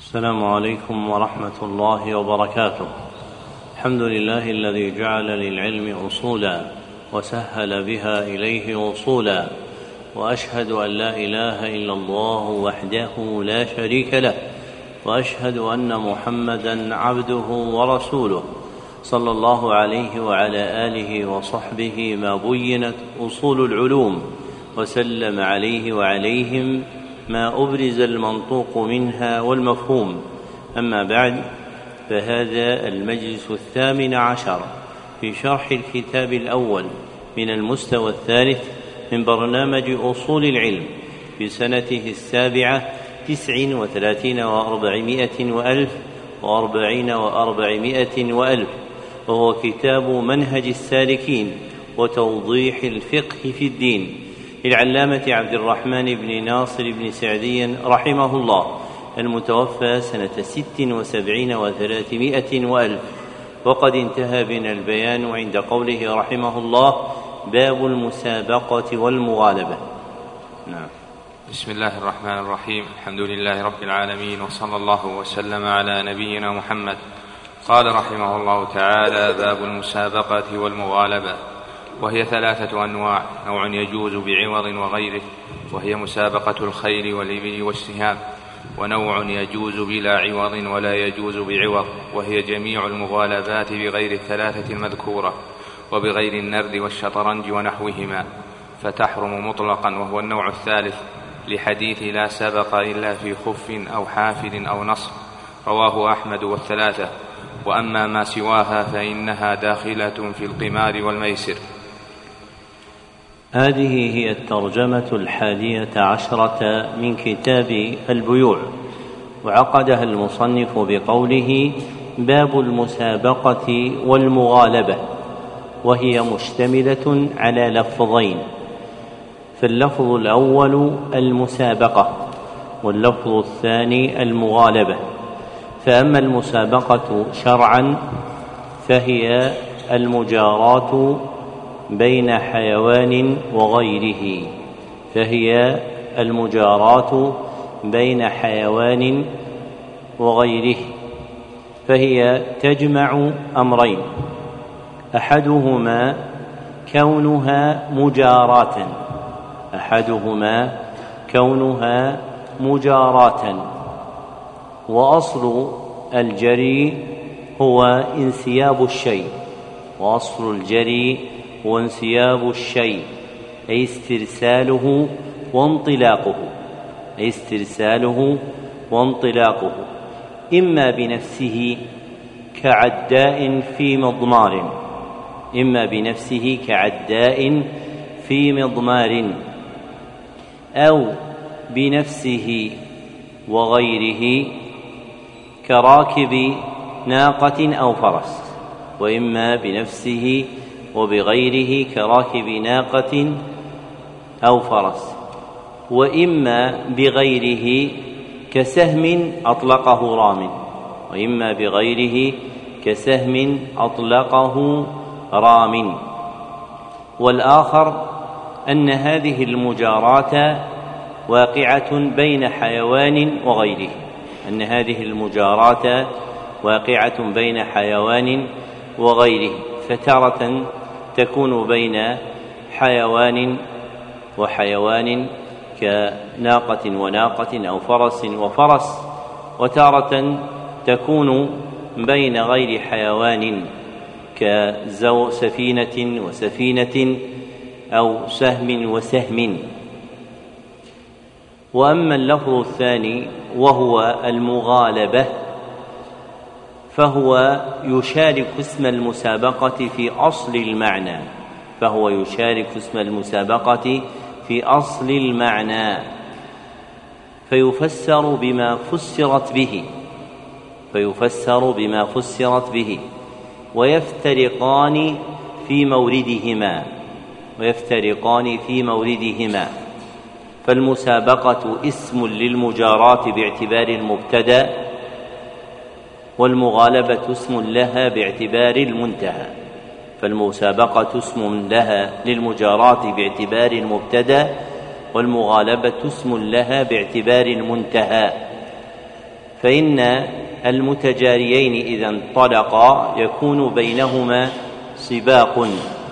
السلام عليكم ورحمة الله وبركاته. الحمد لله الذي جعل للعلم أصولا وسهل بها إليه وصولا، وأشهد أن لا إله إلا الله وحده لا شريك له، وأشهد أن محمدا عبده ورسوله صلى الله عليه وعلى آله وصحبه ما بينت أصول العلوم، وسلم عليه وعليهم ما أبرز المنطوق منها والمفهوم. أما بعد، فهذا المجلس 18 في شرح الكتاب الأول من المستوى الثالث من برنامج أصول العلم في سنته 37 و400 وألف و40 و400 وألف، وهو كتاب منهج السالكين وتوضيح الفقه في الدين للعلامة عبد الرحمن بن ناصر بن سعدي رحمه الله، المتوفى سنة 76 و300 وألف. وقد انتهى بنا البيان عند قوله رحمه الله: باب المسابقة والمغالبة. نعم. بسم الله الرحمن الرحيم. الحمد لله رب العالمين، وصلى الله وسلم على نبينا محمد. قال رحمه الله تعالى: باب المسابقة والمغالبة، وهي 3 أنواع: نوع يجوز بعوض وغيره، وهي مسابقة الخيل والإبل والسهام، ونوع يجوز بلا عوض ولا يجوز بعوض، وهي جميع المغالبات بغير ال3 المذكورة، وبغير النرد والشطرنج ونحوهما، فتحرم مطلقا، وهو النوع الثالث، لحديث لا سبق إلا في خف أو حافل أو نصر، رواه أحمد والثلاثة. وأما ما سواها فإنها داخلة في القمار والميسر. هذه هي الترجمة 11 من كتاب البيوع، وعقدها المصنف بقوله: باب المسابقة والمغالبة، وهي مشتملة على لفظين، فاللفظ الأول المسابقة، واللفظ الثاني المغالبة. فأما المسابقة شرعا فهي المجاراة بين حيوان وغيره، فهي تجمع أمرين: أحدهما كونها مجاراة، وأصل الجري هو انسياب الشيء، أي استرساله وانطلاقه، إما بنفسه كعداء في مضمار، أو بنفسه وغيره كراكب ناقة أو فرس، وإما بنفسه وبغيره كراكب ناقة أو فرس، وإما بغيره كسهم أطلقه رام. والآخر أن هذه المجاراة واقعة بين حيوان وغيره، فتارة تكون بين حيوان وحيوان كناقة وناقة أو فرس وفرس، وتارة تكون بين غير حيوان كسفينة وسفينة أو سهم وسهم. وأما اللفظ الثاني وهو المغالبة، فهو يشارك اسم المسابقة في أصل المعنى، فيفسر بما فسرت به، ويفترقان في موردهما. فالمسابقة اسم للمجاراة باعتبار المبتدأ، والمغالبة اسم لها باعتبار المنتهى. فالمسابقة اسم لها للمجاراة باعتبار المبتدأ، والمغالبة اسم لها باعتبار المنتهى. فإن المتجاريين إذا انطلقا يكون بينهما سباق،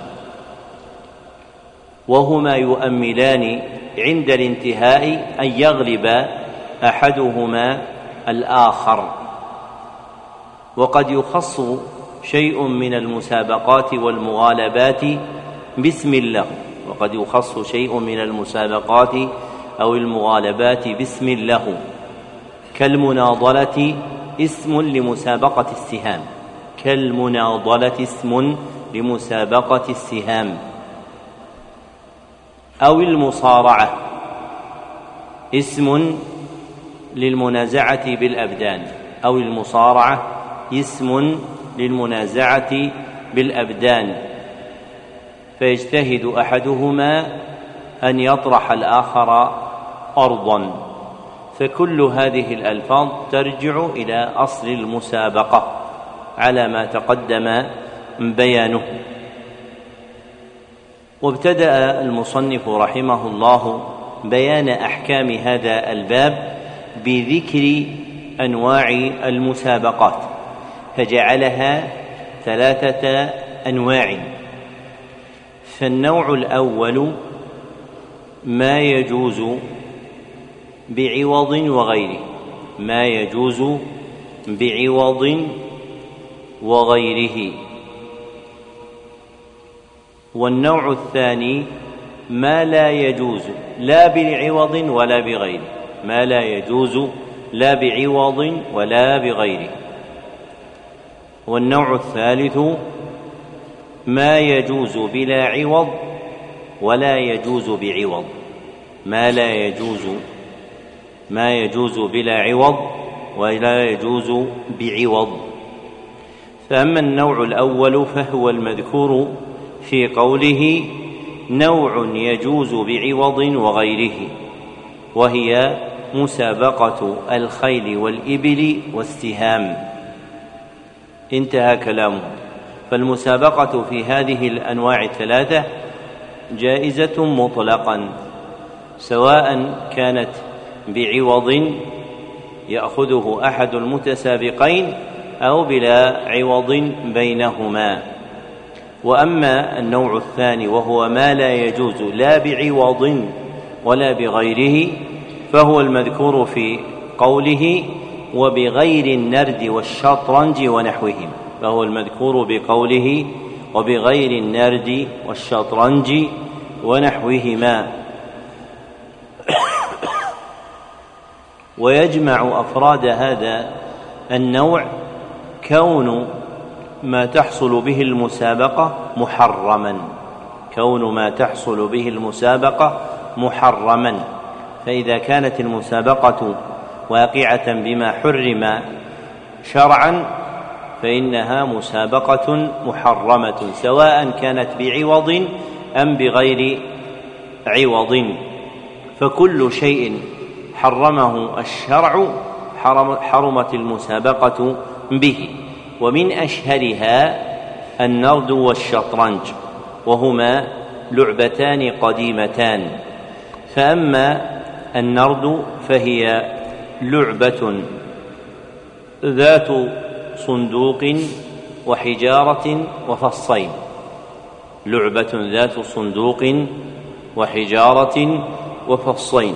وهما يؤملان عند الانتهاء أن يغلب أحدهما الآخر. وقد يخص شيء من المسابقات والمغالبات باسم له، وقد يخص شيء من المسابقات أو المغالبات باسم له، كالمناضلة اسم لمسابقة السهام، كالمناضلة اسم لمسابقة السهام، أو المصارعة اسم للمنازعة بالأبدان، أو المصارعة اسم للمنازعة بالأبدان، فيجتهد أحدهما أن يطرح الآخر أرضا. فكل هذه الألفاظ ترجع إلى أصل المسابقة على ما تقدم بيانه. وابتدأ المصنف رحمه الله بيان أحكام هذا الباب بذكر أنواع المسابقات، فجعلها 3 أنواع. فالنوع الأول ما يجوز بعوض وغيره، ما يجوز بعوض وغيره. والنوع الثاني ما لا يجوز لا بعوض ولا بغيره، ما لا يجوز لا بعوض ولا بغيره. والنوع الثالث ما يجوز بلا عوض ولا يجوز بعوض، ما لا يجوز، ما يجوز بلا عوض ولا يجوز بعوض. فأما النوع الأول فهو المذكور في قوله نوع يجوز بعوض وغيره، وهي مسابقة الخيل والإبل والسهام. انتهى كلامه. فالمسابقة في هذه الأنواع 3 جائزة مطلقا، سواء كانت بعوض يأخذه أحد المتسابقين أو بلا عوض بينهما. وأما النوع الثاني وهو ما لا يجوز لا بعوض ولا بغيره، فهو المذكور في قوله وبغير النرد والشطرنج ونحوهم، فهو المذكور بقوله وبغير النرد والشطرنج ونحوهما. ويجمع أفراد هذا النوع كون ما تحصل به المسابقة محرما، كون ما تحصل به المسابقة محرما. فإذا كانت المسابقة واقعة بما حرم شرعا فإنها مسابقة محرمة، سواء كانت بعوض أم بغير عوض. فكل شيء حرمه الشرع حرمت المسابقة به. ومن أشهرها النرد والشطرنج، وهما لعبتان قديمتان. فأما النرد فهي لعبة ذات صندوق وحجارة وفصين، لعبة ذات صندوق وحجارة وفصين.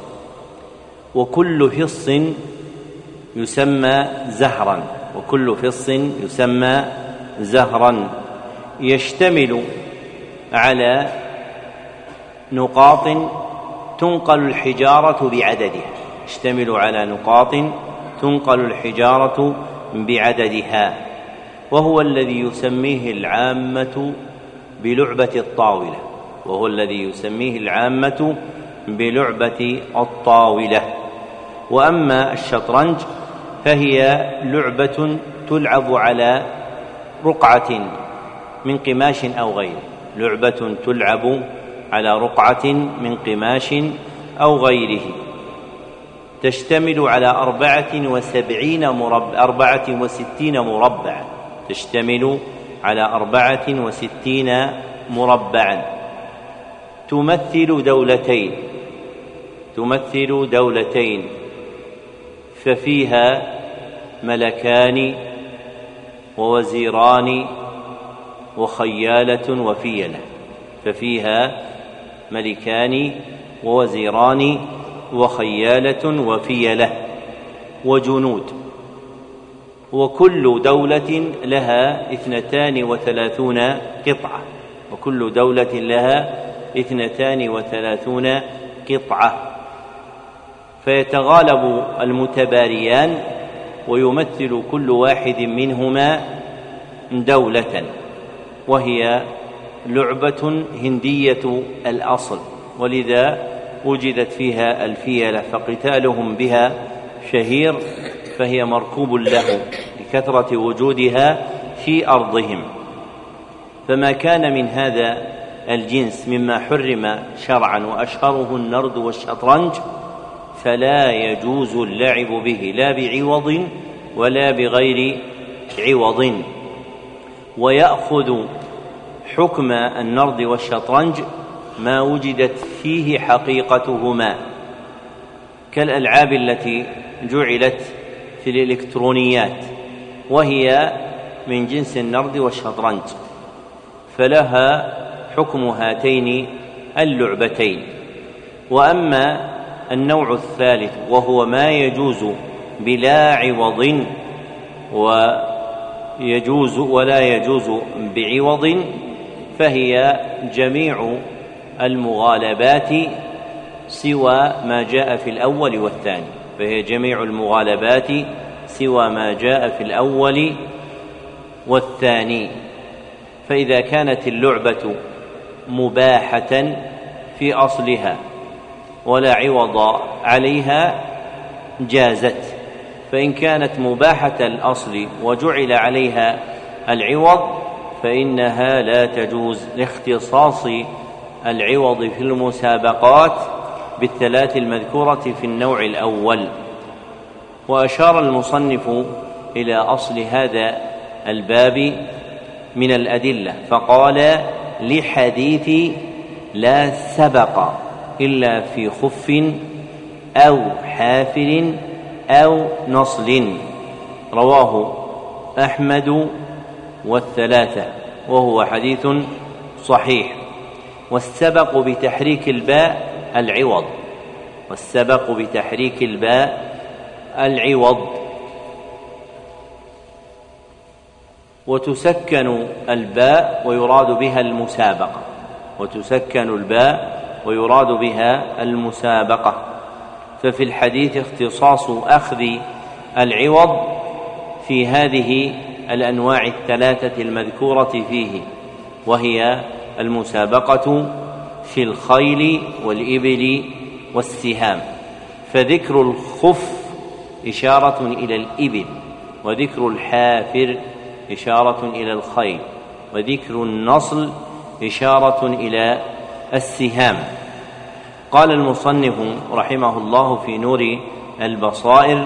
وكل فص يسمى زهرا، وكل فص يسمى زهرا، يشتمل على نقاط تنقل الحجارة بعددها، يشتمل على نقاط تنقل الحجارة بعددها، وهو الذي يسميه العامة بلعبة الطاولة، وهو الذي يسميه العامة بلعبة الطاولة. وأما الشطرنج فهي لعبة تلعب على رقعة من قماش أو غيره، لعبة تلعب على رقعة من قماش أو غيره، تشتمل على 64 مربعا، تشتمل على 64 مربعا، تمثل دولتين ففيها ملكان ووزيران وخيالة وفيلة. ففيها ملكان ووزيران وخيالة وفيلة وجنود، وكل دولة لها 32 قطعة، وكل دولة لها 32 قطعة، فيتغالب المتباريان ويمثل كل واحد منهما دولة، وهي لعبة هندية الأصل، ولذا وجدت فيها الفيلة، فقتالهم بها شهير، فهي مركوب له لكثرة وجودها في أرضهم. فما كان من هذا الجنس مما حرم شرعا وأشهره النرد والشطرنج فلا يجوز اللعب به لا بعوض ولا بغير عوض. ويأخذ حكم النرد والشطرنج ما وجدت فيه حقيقتهما، كالألعاب التي جعلت في الإلكترونيات وهي من جنس النرد والشطرنج، فلها حكم هاتين اللعبتين. وأما النوع الثالث وهو ما يجوز بلا عوض ولا يجوز بعوض، فهي جميع المغالبات سوى ما جاء في الأول والثاني، فهي جميع المغالبات سوى ما جاء في الأول والثاني. فإذا كانت اللعبة مباحة في أصلها ولا عوض عليها جازت، فإن كانت مباحة الأصل وجعل عليها العوض فإنها لا تجوز لاختصاص العوض في المسابقات بالثلاث المذكورة في النوع الأول. وأشار المصنف إلى أصل هذا الباب من الأدلة فقال: لحديث لا سبق إلا في خف أو حافر أو نصل، رواه أحمد والثلاثة، وهو حديث صحيح. والسبق بتحريك الباء العوض، والسبق بتحريك الباء العوض. وتسكن الباء ويراد بها المسابقة، وتسكن الباء ويراد بها المسابقة. ففي الحديث اختصاص أخذ العوض في هذه الأنواع الثلاثة المذكورة فيه، وهي المسابقة في الخيل والإبل والسهام. فذكر الخف إشارة إلى الإبل، وذكر الحافر إشارة إلى الخيل، وذكر النصل إشارة إلى السهام. قال المصنف رحمه الله في نور البصائر: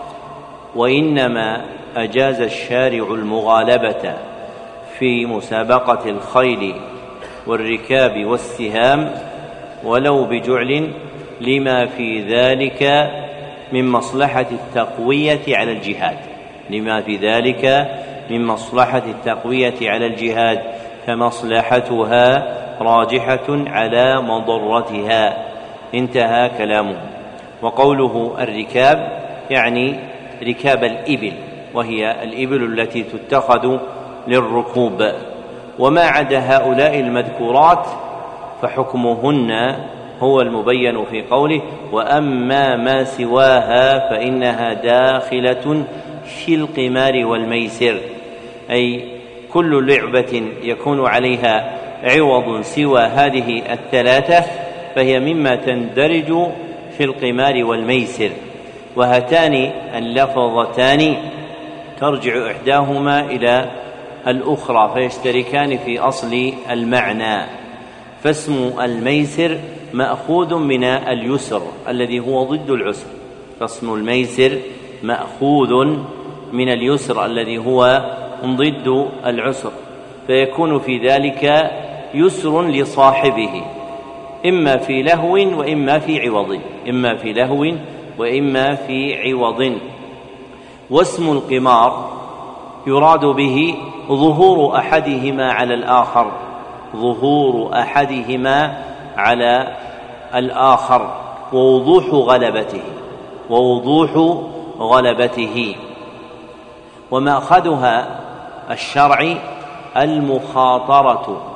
وإنما أجاز الشارع المغالبة في مسابقة الخيل والركاب والسهام ولو بجعل لما في ذلك من مصلحة التقوية على الجهاد، لما في ذلك من مصلحة التقوية على الجهاد، فمصلحتها راجحة على مضرتها. انتهى كلامه. وقوله الركاب يعني ركاب الإبل، وهي الإبل التي تتخذ للركوب. وما عدا هؤلاء المذكورات فحكمهن هو المبين في قوله: وأما ما سواها فإنها داخلة في القمار والميسر، أي كل لعبة يكون عليها عوض سوى هذه الثلاثة فهي مما تندرج في القمار والميسر. وهاتان اللفظتان ترجع إحداهما إلى الأخرى فيشتركان في أصل المعنى. فاسم الميسر مأخوذ من اليسر الذي هو ضد العسر، فاسم الميسر مأخوذ من اليسر الذي هو ضد العسر، فيكون في ذلك يسر لصاحبه، إما في لهو وإما في عوض، إما في لهو وإما في عوض. واسم القمار يراد به ظهور أحدهما على الآخر، ظهور أحدهما على الآخر ووضوح غلبته. ومأخذها الشرعي المخاطرة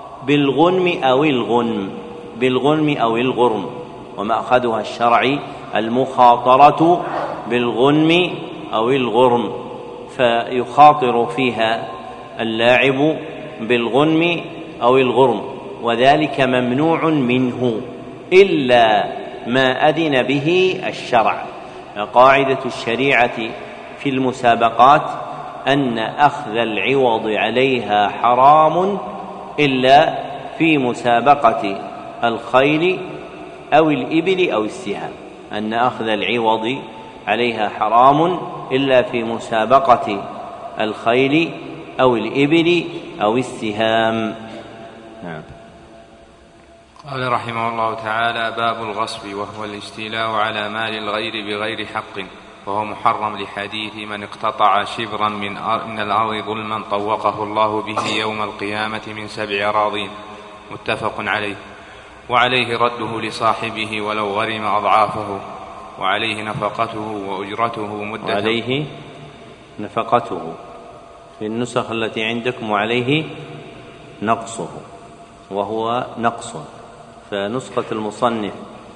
بالغنم أو الغرم، ومأخذها الشرعي المخاطرة بالغنم أو الغرم، فيخاطر فيها اللاعب بالغنم أو الغرم، وذلك ممنوع منه إلا ما أذن به الشرع. قاعدة الشريعة في المسابقات أن أخذ العوض عليها حرام إلا في مسابقة الخيل أو الإبل أو السهام، أن أخذ العوض عليها حرام إلا في مسابقة الخيل أو الإبل أو السهام. نعم. قال رحمه الله تعالى: باب الغصب، وهو الاستيلاء على مال الغير بغير حق، وهو محرم لحديث من اقتطع شبرا من الأرض ظلما طوقه الله به يوم القيامة من 7 أراضين، متفق عليه. وعليه رده لصاحبه ولو غرم أضعافه، وعليه نفقته وأجرته مدة. وعليه نفقته في النسخ التي عندكم، وعليه نقصه وهو نقص، فنسخة المصنف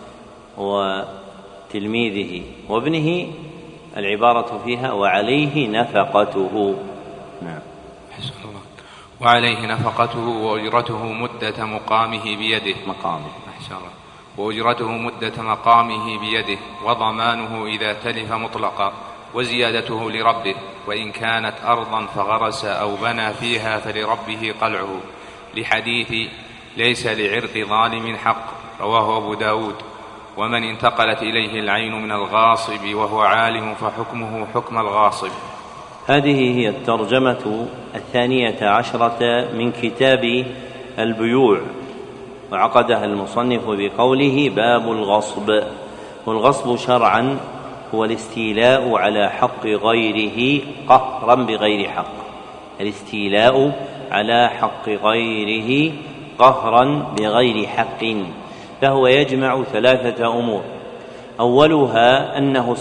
وتلميذه وابنه العبارة فيها وعليه نفقته. نعم. وعليه نفقته وأجرته مدة مقامه بيده، وأجرته مدة مقامه بيده، وضمانه إذا تلف مطلقا، وزيادته لربه، وإن كانت أرضا فغرس أو بنى فيها فلربه قلعه، لحديث ليس لعرق ظالم حق، رواه أبو داود. ومن انتقلت إليه العين من الغاصب وهو عالم فحكمه حكم الغاصب. هذه هي الترجمة 12 من كتاب البيوع، وعقدها المصنف بقوله: باب الغصب. والغصب شرعا هو الاستيلاء على حق غيره قهرا بغير حق، الاستيلاء على حق غيره قهرا بغير حق، فهو يجمع 3 أمور. أولها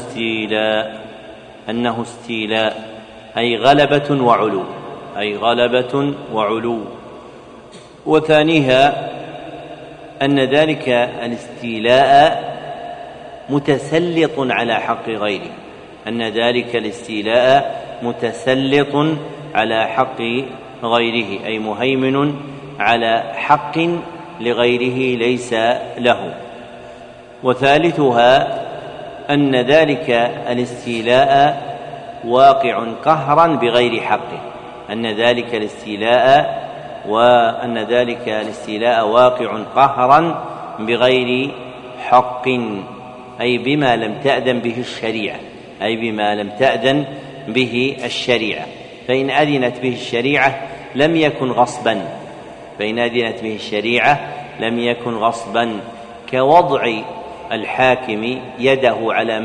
أنه استيلاء أي غلبة وعلو، وثانيها أن ذلك الاستيلاء متسلط على حق غيره، أن ذلك الاستيلاء متسلط على حق غيره، أي مهيمن على حق لغيره ليس له. وثالثها أن ذلك الاستيلاء واقع قهرا بغير حقه، أن ذلك الاستيلاء واقع قهرا بغير حق، أي بما لم تأذن به الشريعة، فإن أذنت به الشريعة لم يكن غصبا، كوضع الحاكم يده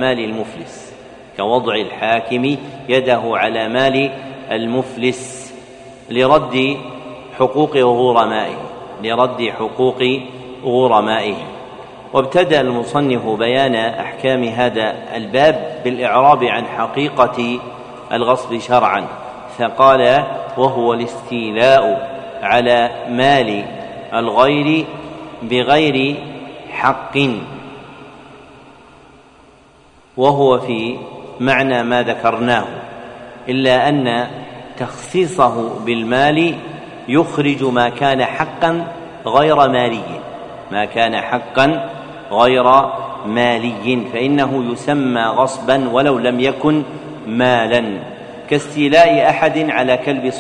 على مال المفلس لرد حقوق غرمائه. وابتدأ المصنف بيان أحكام هذا الباب بالإعراب عن حقيقة الغصب شرعا، فقال: وهو الاستيلاء على مال الغير بغير حق، وهو في معنى ما ذكرناه، إلا أن تخصيصه بالمال يخرج ما كان حقا غير مالي، فإنه يسمى غصبا ولو لم يكن مالا، كاستيلاء أحد على كلب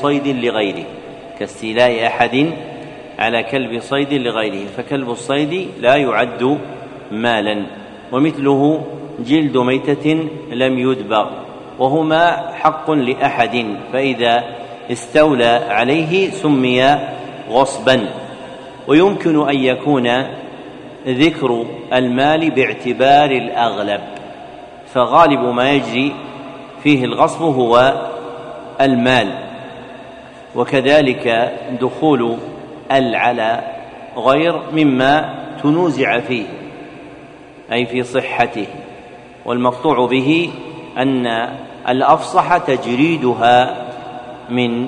صيد لغيره، فكلب الصيد لا يعد مالا. ومثله جلد ميتة لم يدبغ، وهما حق لأحد، فإذا استولى عليه سمي غصبا. ويمكن أن يكون ذكر المال باعتبار الأغلب، فغالب ما يجري فيه الغصب هو المال. وكذلك دخول على غير مما تنوزع فيه أي في صحته، والمقطوع به أن الأفصح تجريدها من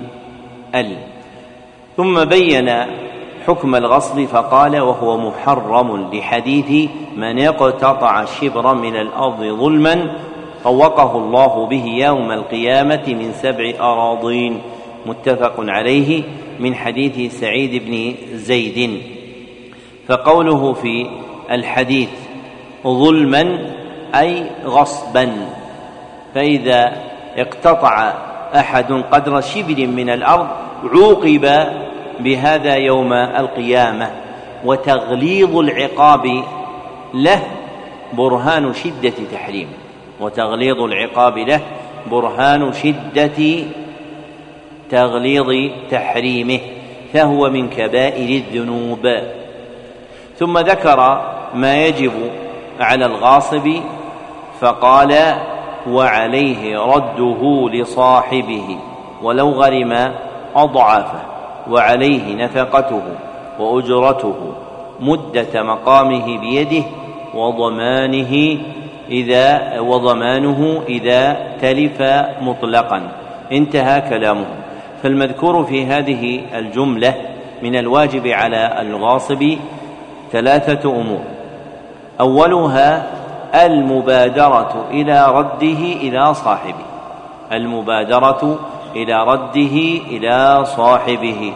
ثم بين حكم الغصب فقال: وهو محرم لحديث من اقتطع شبرا من الأرض ظلما طوقه الله به يوم القيامة من 7 أراضين، متفق عليه، من حديث سعيد بن زيد. فقوله في الحديث ظلما أي غصبا، فإذا اقتطع أحد قدر شبر من الأرض عوقب بهذا يوم القيامة، وتغليظ العقاب له برهان شدة تحريم، وتغليظ العقاب له برهان شدة تغليظ تحريمه، فهو من كبائر الذنوب. ثم ذكر ما يجب على الغاصب فقال: وعليه رده لصاحبه ولو غرم أضعافه، وعليه نفقته وأجرته مدة مقامه بيده وضمانه إذا تلف مطلقا. انتهى كلامه. فالمذكور في هذه الجملة من الواجب على الغاصب 3 أمور: أولها المبادرة إلى رده إلى صاحبه، المبادرة إلى رده إلى صاحبه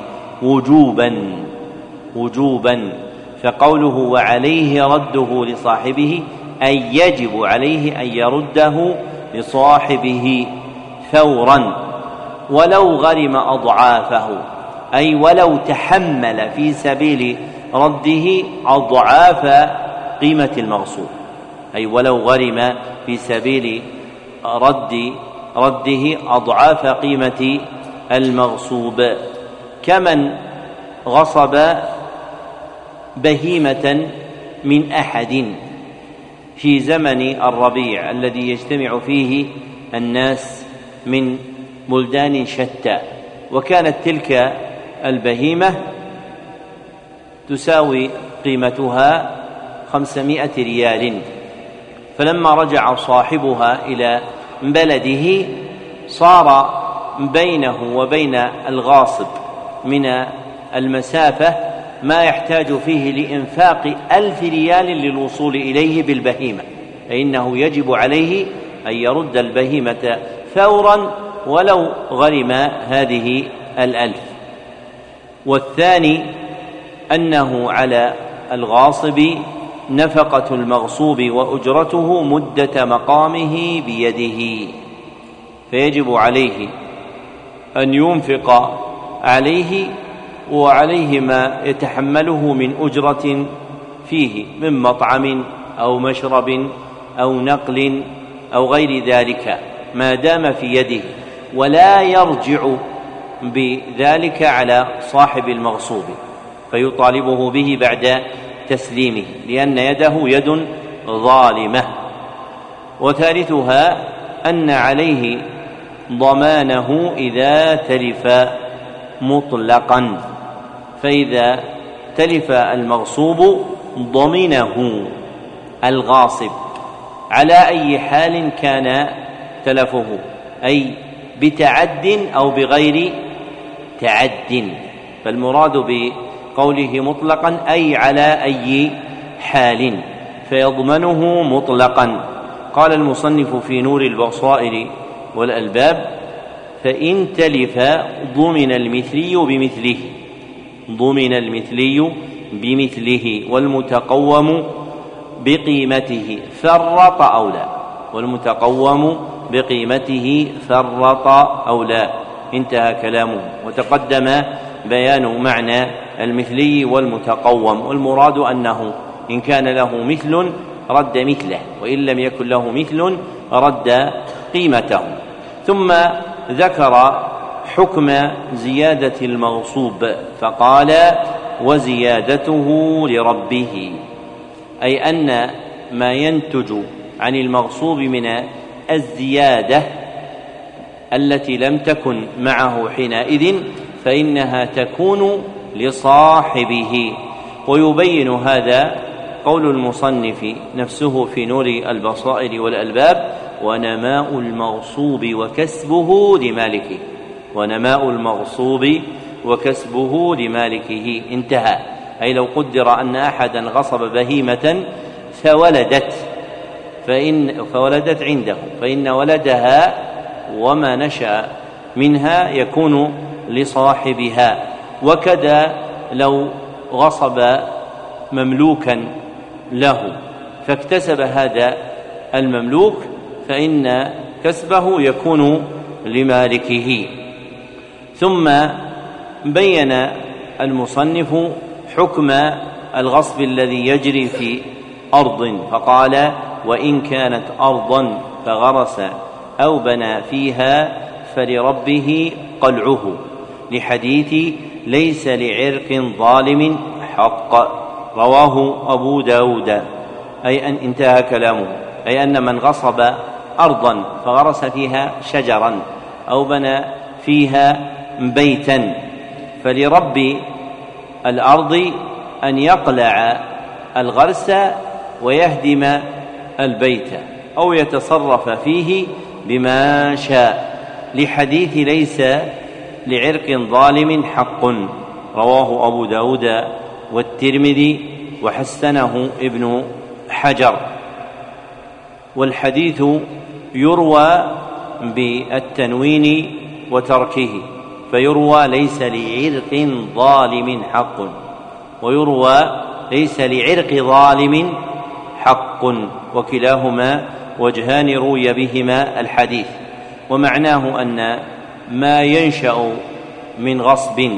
وجوبا، فقوله وعليه رده لصاحبه أي يجب عليه أن يرده لصاحبه فورا ولو غرم أضعافه، أي ولو تحمل في سبيل رده أضعاف قيمة المغصوب، أي ولو غرم في سبيل رده أضعاف قيمة المغصوب، كمن غصب بهيمة من أحد في زمن الربيع الذي يجتمع فيه الناس من بلدان شتى، وكانت تلك البهيمة تساوي قيمتها 500 ريال، فلما رجع صاحبها إلى بلده صار بينه وبين الغاصب من المسافة ما يحتاج فيه لإنفاق 1000 ريال للوصول إليه بالبهيمة، فإنه يجب عليه أن يرد البهيمة فورا ولو غرم هذه 1000. والثاني أنه على الغاصب نفقة المغصوب وأجرته مدة مقامه بيده، فيجب عليه أن ينفق عليه وعليه ما يتحمله من أجرة فيه من مطعم أو مشرب أو نقل أو غير ذلك ما دام في يده، ولا يرجع بذلك على صاحب المغصوب فيطالبه به بعد تسليمه، لأن يده يد ظالمة. وثالثها أن عليه ضمانه إذا تلف مطلقا، فإذا تلف المغصوب ضمنه الغاصب على أي حال كان تلفه، أي بتعد أو بغير تعد، فالمراد بقوله مطلقا أي على أي حال، فيضمنه مطلقا. قال المصنف في نور البصائر والألباب: فإن تلف ضمن المثلي بمثله والمتقوم بقيمته فرط أو لا. انتهى كلامه. وتقدم بيان معنى المثلي والمتقوم، والمراد أنه إن كان له مثل رد مثله، وإن لم يكن له مثل رد قيمته. ثم ذكر حكم زيادة المغصوب فقال: وزيادته لربه، أي أن ما ينتج عن المغصوب من الزيادة التي لم تكن معه حينئذ فإنها تكون لصاحبه. ويبين هذا قول المصنف نفسه في نور البصائر والألباب: ونماء المغصوب وكسبه لمالكه. ونماء المغصوب وكسبه لمالكه، انتهى. أي لو قدر أن أحدا غصب بهيمة فولدت عنده، فإن ولدها وما نشأ منها يكون لصاحبها. وكذا لو غصب مملوكا له فاكتسب هذا المملوك فإن كسبه يكون لمالكه. ثم بين المصنف حكم الغصب الذي يجري في أرض فقال: وإن كانت أرضا فغرس أو بنى فيها فلربه قلعه، لحديث ليس لعرق ظالم حق، رواه أبو داود. أي أن انتهى كلامه، أي أن من غصب أرضا فغرس فيها شجرا أو بنى فيها بيتا فلرب الأرض أن يقلع الغرس ويهدم البيت أو يتصرف فيه بما شاء، لحديث ليس لعرق ظالم حق، رواه أبو داود والترمذي وحسنه ابن حجر. والحديث يروى بالتنوين وتركه، فيروى ليس لعرق ظالم حق، ويروى ليس لعرق ظالم حق، وكلاهما وجهان روي بهما الحديث. ومعناه أن ما ينشأ من غصب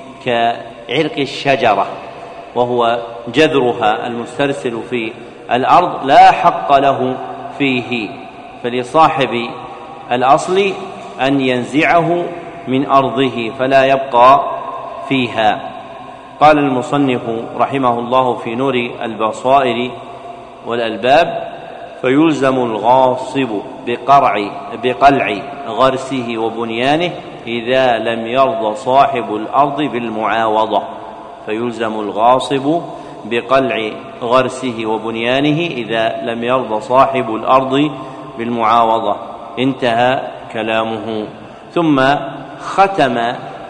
كعرق الشجرة وهو جذرها المسترسل في الأرض لا حق له فيه، فلصاحب الأصل أن ينزعه من أرضه فلا يبقى فيها. قال المصنف رحمه الله في نور البصائر والألباب: فيلزم الغاصب بقلع غرسه وبنيانه إذا لم يرض صاحب الأرض بالمعاوضة. فيلزم الغاصب بقلع غرسه وبنيانه إذا لم يرض صاحب الأرض بالمعاوضة، انتهى كلامه. ثم ختم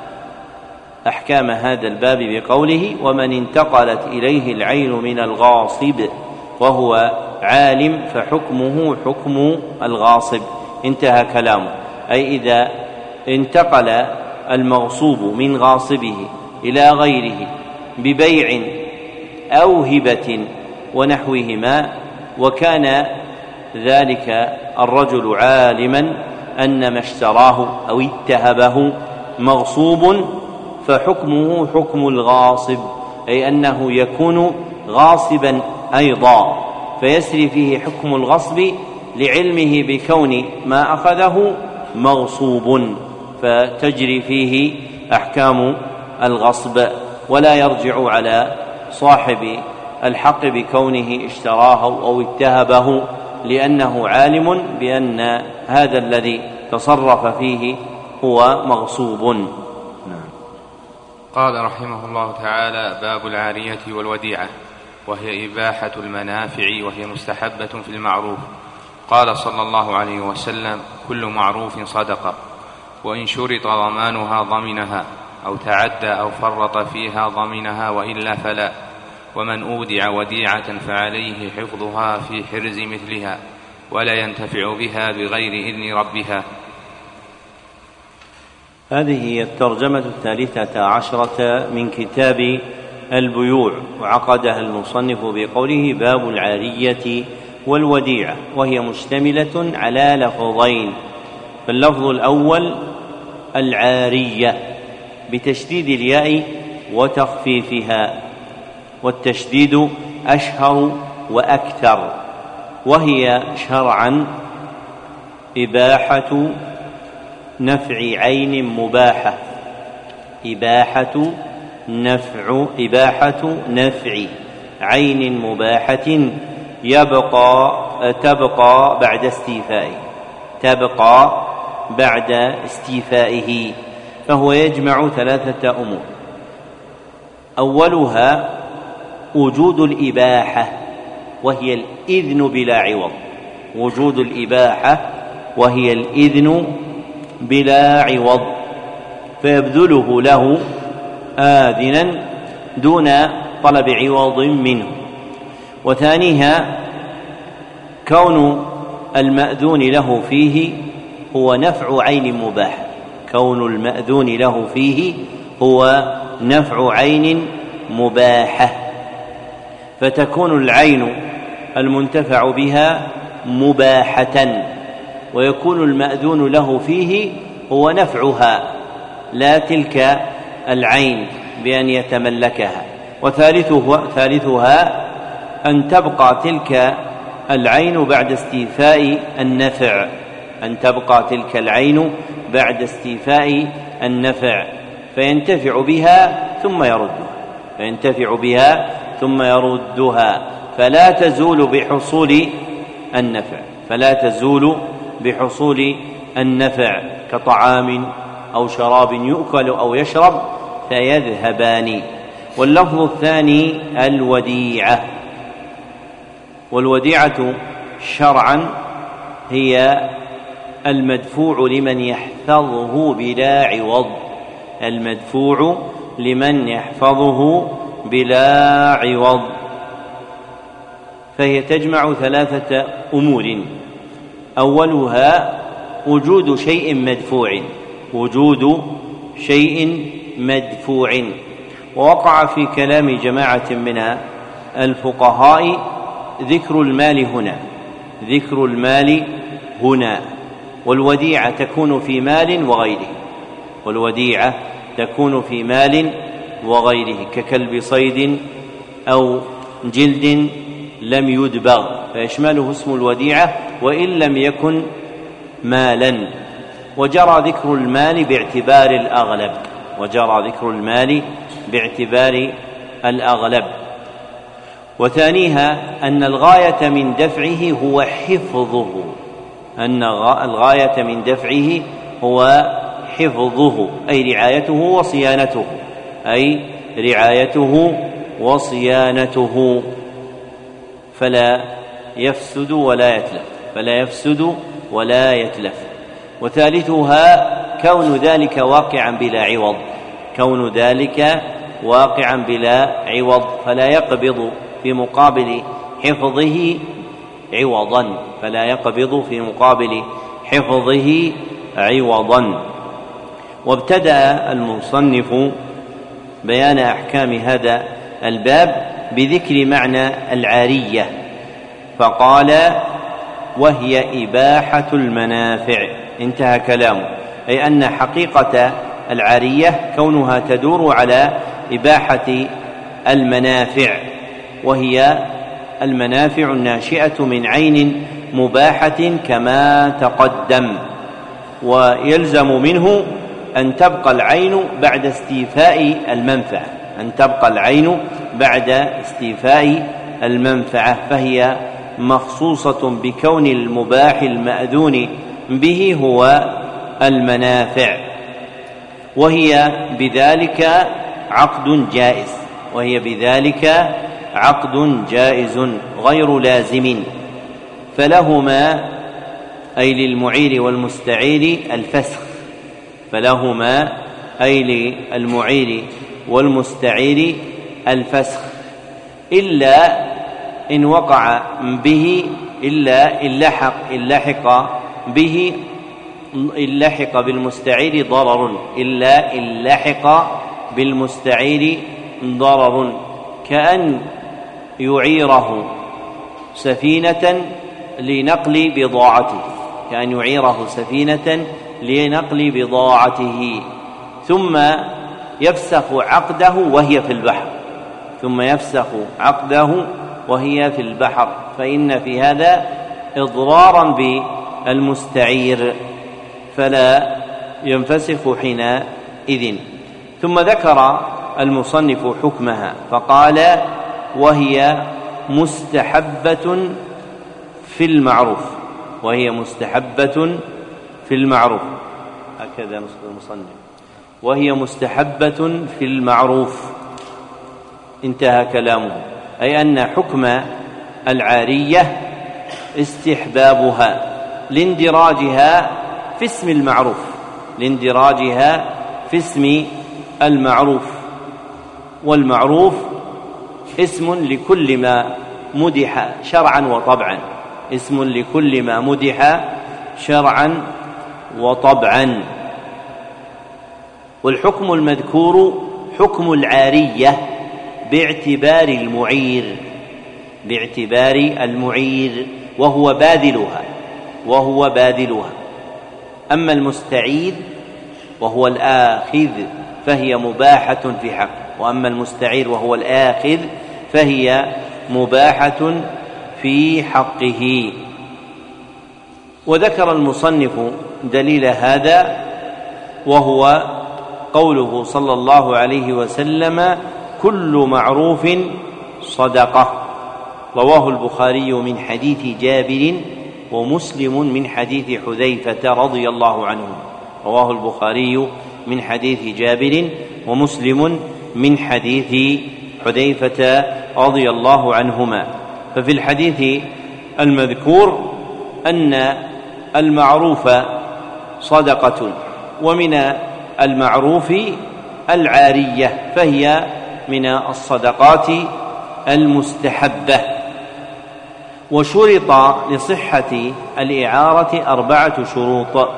أحكام هذا الباب بقوله: ومن انتقلت إليه العين من الغاصب وهو عالم فحكمه حكم الغاصب، انتهى كلامه. أي إذا انتقل المغصوب من غاصبه إلى غيره ببيع أو هبة ونحوهما، وكان ذلك الرجل عالما أن ما اشتراه أو اتهبه مغصوب، فحكمه حكم الغاصب، أي أنه يكون غاصبا أيضا، فيسري فيه حكم الغصب لعلمه بكون ما أخذه مغصوب، فتجري فيه أحكام الغصب، ولا يرجع على صاحب الحق بكونه اشتراه أو اتهبه، لأنه عالم بأن هذا الذي تصرف فيه هو مغصوب. قال رحمه الله تعالى: باب العارية والوديعة، وهي إباحة المنافع، وهي مستحبة في المعروف. قال صلى الله عليه وسلم: كل معروف صدقة، وإن شرط ضمانها ضمنها، أو تعدى أو فرط فيها ضمنها، وإلا فلا. ومن أودع وديعة فعليه حفظها في حرز مثلها، ولا ينتفع بها بغير إذن ربها. هذه هي الترجمة 13 من كتاب البيوع، وعقدها المصنف بقوله: باب العارية والوديعة، وهي مشتملة على لفظين. فاللفظ الأول العارية بتشديد الياء وتخفيفها، والتشديد أشهر وأكثر، وهي شرعا إباحة نفع عين مباحة، إباحة نفع عين مباحة يبقى تبقى بعد استيفائه. فهو يجمع 3 أمور: أولها وجود الإباحة وهي الإذن بلا عوض، وجود الإباحة وهي الإذن بلا عوض، فيبذله له آذنا دون طلب عوض منه. وثانيها كون المأذون له فيه هو نفع عين مباح، كون المأذون له فيه هو نفع عين مباحة، فتكون العين المنتفع بها مباحة، ويكون المأذون له فيه هو نفعها لا تلك العين بأن يتملكها. وثالثها أن تبقى تلك العين بعد استيفاء النفع، أن تبقى تلك العين بعد استيفاء النفع، فينتفع بها ثم يردها، فلا تزول بحصول النفع كطعام أو شراب يؤكل أو يشرب فيذهبان. واللفظ الثاني الوديعة، والوديعة شرعا هي المدفوع لمن يحفظه بلا عوض، المدفوع لمن يحفظه بلا عوض، فهي تجمع 3 أمور: أولها وجود شيء مدفوع، ووقع في كلام جماعة من الفقهاء ذكر المال هنا، والوديعة تكون في مال وغيره، ككلب صيد أو جلد لم يدبغ، فيشمله اسم الوديعة وإن لم يكن مالا. وجرى ذكر المال باعتبار الأغلب. وثانيها أن الغاية من دفعه هو حفظه، أي رعايته وصيانته، فلا يفسد ولا يتلف. وثالثها كون ذلك واقعا بلا عوض، فلا يقبض في مقابل حفظه عوضا. وابتدأ المصنف بيان أحكام هذا الباب بذكر معنى العارية، فقال: وهي إباحة المنافع. انتهى كلامه، أي أن حقيقة العارية كونها تدور على إباحة المنافع، وهي المنافع الناشئة من عين مباحة كما تقدم. ويلزم منه أن تبقى العين بعد استيفاء المنفعة، فهي مخصوصة بكون المباح المأذون به هو المنافع، وهي بذلك عقد جائز غير لازم. فلهما، أي للمعير والمستعير، الفسخ، إلا إن وقع به إن لحق بالمستعير ضرر، كأن يعيره سفينة لنقل بضاعته، ثم يفسخ عقده وهي في البحر، فإن في هذا إضرارا بالمستعير، فلا ينفسخ حينئذ. ثم ذكر المصنف حكمها فقال: وهي مستحبة في المعروف، وهي مستحبة في المعروف. هكذا نسخ المصنف، وهي مستحبة في المعروف. انتهى كلامه، أي أن حكم العارية استحبابها لاندراجها في اسم المعروف، لاندراجها في اسم المعروف. والمعروف اسم لكل ما مدح شرعا وطبعا، اسم لكل ما مدح شرعا وطبعا. والحكم المذكور حكم العارية باعتبار المعير وهو باذلها. أما المستعير وهو الآخذ فهي مباحة في حقه، وأما المستعير وهو الآخذ فهي مباحة في حقه. وذكر المصنف دليل هذا، وهو قوله صلى الله عليه وسلم: كل معروف صدقة. رواه البخاري من حديث جابر ومسلم من حديث حذيفة رضي الله عنه. رواه البخاري من حديث جابر ومسلم من حديث حذيفة رضي الله عنهما. ففي الحديث المذكور أن المعروف صدقة، ومن المعروف العارية، فهي من الصدقات المستحبة. وشرط لصحة الإعارة 4 شروط،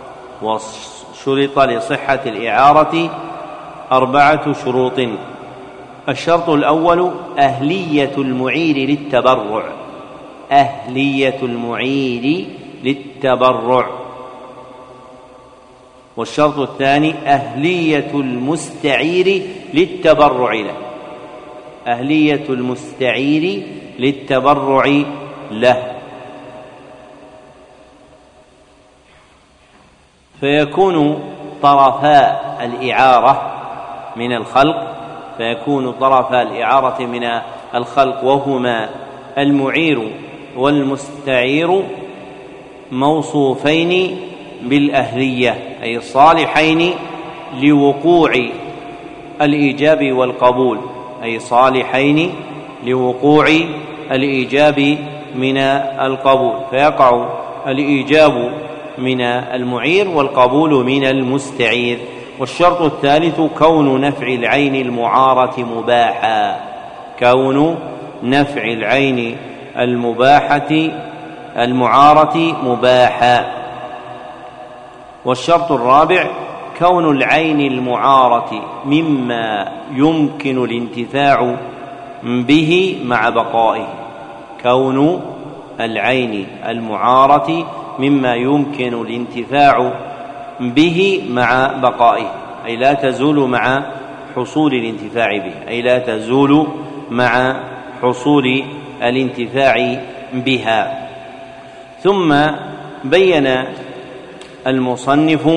وشرط لصحة الإعارة 4 شروط. الشرط الأول أهلية المعير للتبرع، أهلية المعير للتبرع. والشرط الثاني أهلية المستعير للتبرع له، أهلية المستعير للتبرع له. فيكون طرفا الإعارة من الخلق، وهما المعير والمستعير موصوفين بالأهلية، أي صالحين لوقوع الإيجاب والقبول، من القبول، فيقع الإيجاب من المعير والقبول من المستعير. والشرط الثالث كون نفع العين المعارة مباحا. والشرط الرابع كون العين المعارة مما يمكن الانتفاع به مع بقائه، كون العين المعارة مما يمكن الانتفاع به مع بقائه، أي لا تزول مع حصول الانتفاع بها. ثم بين المصنف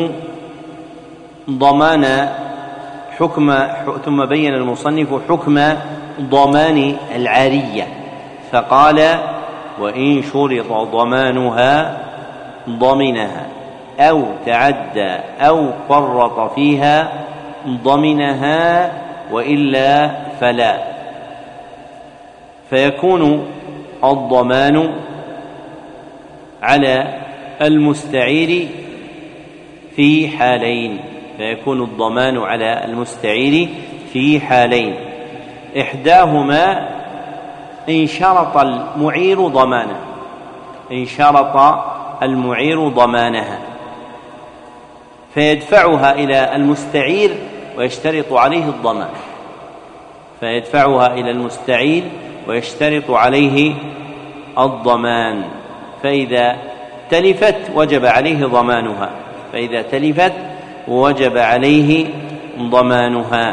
حكم ضمان العارية، فقال: وإن شرط ضمانها ضمنها، أو تعدى أو فرط فيها ضمنها، وإلا فلا. فيكون الضمان على المستعير في حالين، إحداهما إن شرط المعير ضمانها فيدفعها إلى المستعير ويشترط عليه الضمان، فإذا تلفت وجب عليه ضمانها.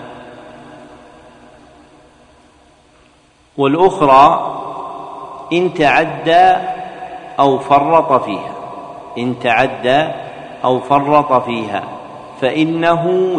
والأخرى إن تعدى أو فرط فيها فإنه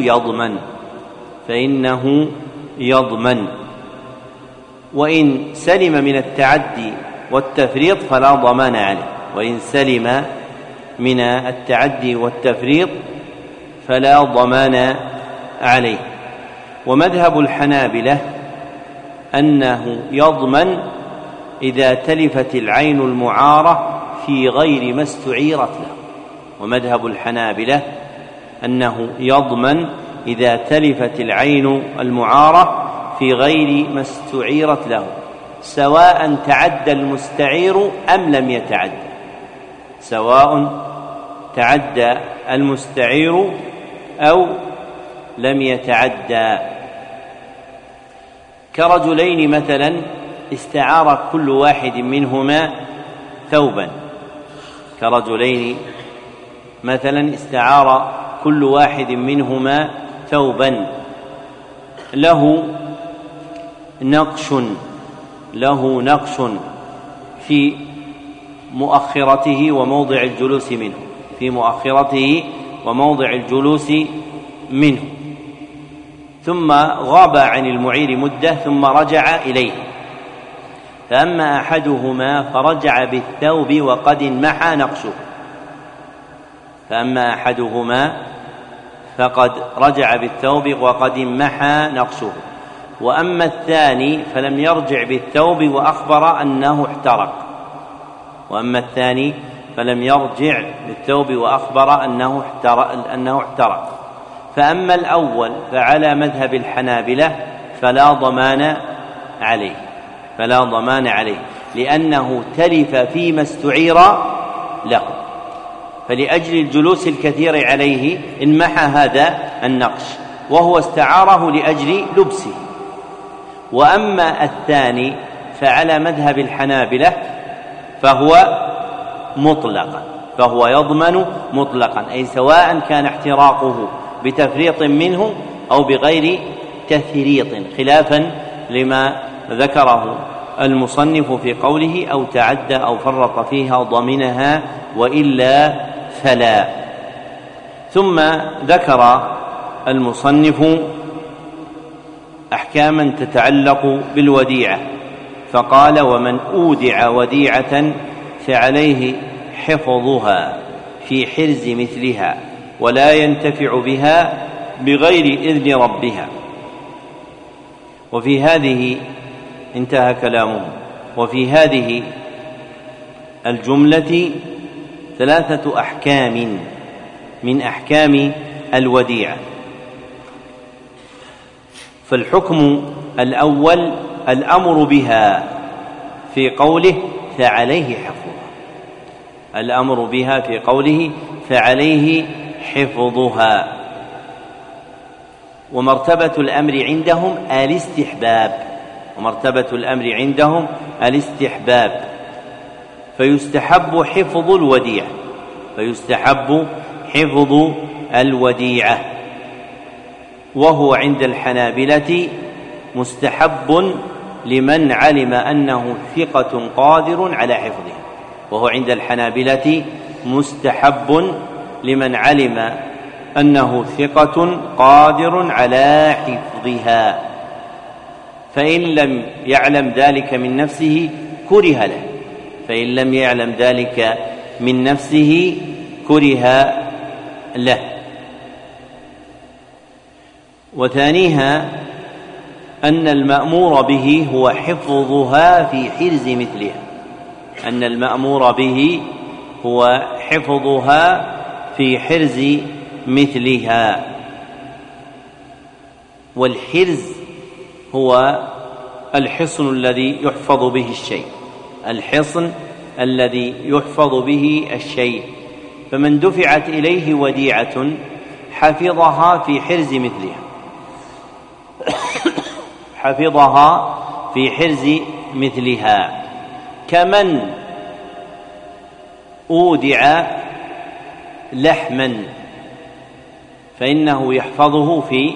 يضمن. وإن سلم من التعدي والتفريط فلا ضمان عليه، وإن سلم من التعدي والتفريط فلا ضمان عليه. ومذهب الحنابلة أنه يضمن إذا تلفت العين المعارة في غير ما استعيرت له. ومذهب الحنابلة أنه يضمن إذا تلفت العين المعارة في غير ما استعيرت له، سواء تعدى المستعير أم لم يتعدى، سواء تعدى المستعير أو لم يتعدى. كرجلين مثلا استعار كل واحد منهما ثوبا، كرجلين مثلا استعار كل واحد منهما ثوبا له نقش في مؤخرته وموضع الجلوس منه، في مؤخرته وموضع الجلوس منه، ثم غاب عن المعير مدة ثم رجع إليه، فأما أحدهما فرجع بالثوب وقد انمحى نقشه، فأما أحدهما فقد رجع بالثوب وقد انمحى نقشه، وأما الثاني فلم يرجع بالثوب وأخبر أنه احترق، وأما الثاني فلم يرجع بالثوب وأخبر أنه احترق. فأما الأول فعلى مذهب الحنابلة فلا ضمان عليه لأنه تلف فيما استعير له، فلأجل الجلوس الكثير عليه انمحى هذا النقش وهو استعاره لأجل لبسه. وأما الثاني فعلى مذهب الحنابلة فهو يضمن مطلقا، أي سواء كان احتراقه بتفريط منه أو بغير تثريط، خلافا لما ذكره المصنف في قوله أو تعدى أو فرط فيها ضمنها وإلا فلا. ثم ذكر المصنف أحكاما تتعلق بالوديعة، فقال ومن أودع وديعة فعليه حفظها في حرز مثلها ولا ينتفع بها بغير إذن ربها. وفي هذه انتهى كلامه. وفي هذه الجملة 3 أحكام من أحكام الوديعة. فالحكم الأول الأمر بها في قوله فعليه حفظها، الأمر بها في قوله فعليه حفظها. ومرتبة الأمر عندهم الاستحباب، فيستحب حفظ الوديعة، وهو عند الحنابلة مستحب لمن علم أنه ثقة قادر على حفظها، وهو عند الحنابلة مستحب لمن علم أنه ثقة قادر على حفظها، فإن لم يعلم ذلك من نفسه كره له. وثانيها أن المأمور به هو حفظها في حرز مثلها، والحرز هو الحصن الذي يحفظ به الشيء، فمن دفعت إليه وديعة حفظها في حرز مثلها، كمن أودع لحما فإنه يحفظه في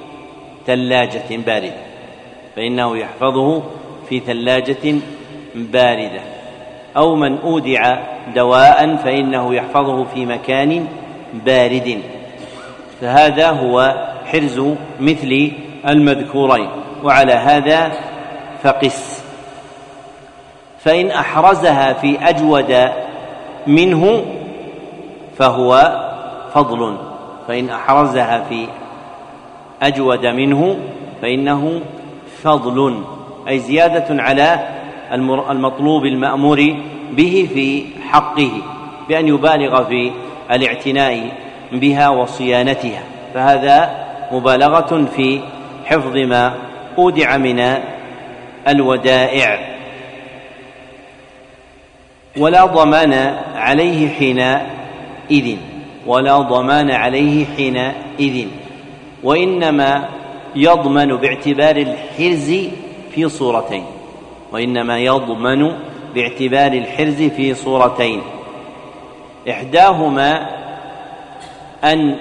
ثلاجة باردة، أو من أودع دواء فإنه يحفظه في مكان بارد، فهذا هو حرز مثل المذكورين. وعلى هذا فقس. فإن أحرزها في أجود منه فهو فضل، فإن أحرزها في أجود منه فإنه فضل، أي زيادة على المطلوب المأمور به في حقه، بأن يبالغ في الاعتناء بها وصيانتها، فهذا مبالغة في حفظ ما أودع من الودائع. ولا ضمان عليه حينئذ، ولا ضمان عليه حينئذ، وإنما يضمن باعتبار الحرز في صورتين، وإنما يضمن باعتبار الحرز في صورتين، إحداهما أن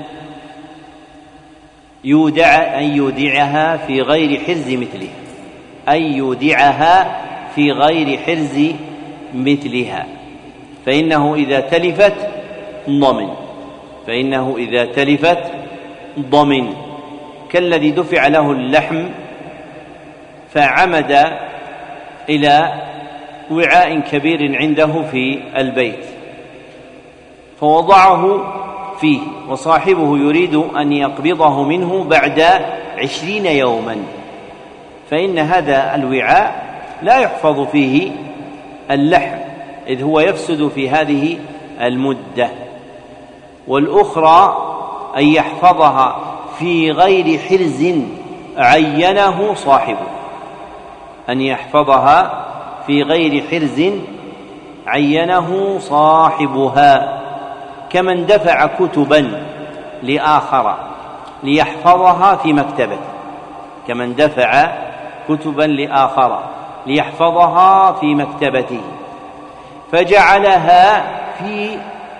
يودعها في غير حرز مثلها، أن يودعها في غير حرز مثلها، فإنه إذا تلفت ضمن، فإنه إذا تلفت ضمن، كالذي دفع له اللحم فعمد إلى وعاء كبير عنده في البيت فوضعه فيه، وصاحبه يريد أن يقبضه منه بعد 20 يوما، فإن هذا الوعاء لا يحفظ فيه اللحم، إذ هو يفسد في هذه المدة. والأخرى أن يحفظها في غير حرز عينه صاحبه، أن يحفظها في غير حرز عينه صاحبها، كمن دفع كتبا لآخر ليحفظها في مكتبته، كمن دفع كتبا لآخر ليحفظها في مكتبته فجعلها في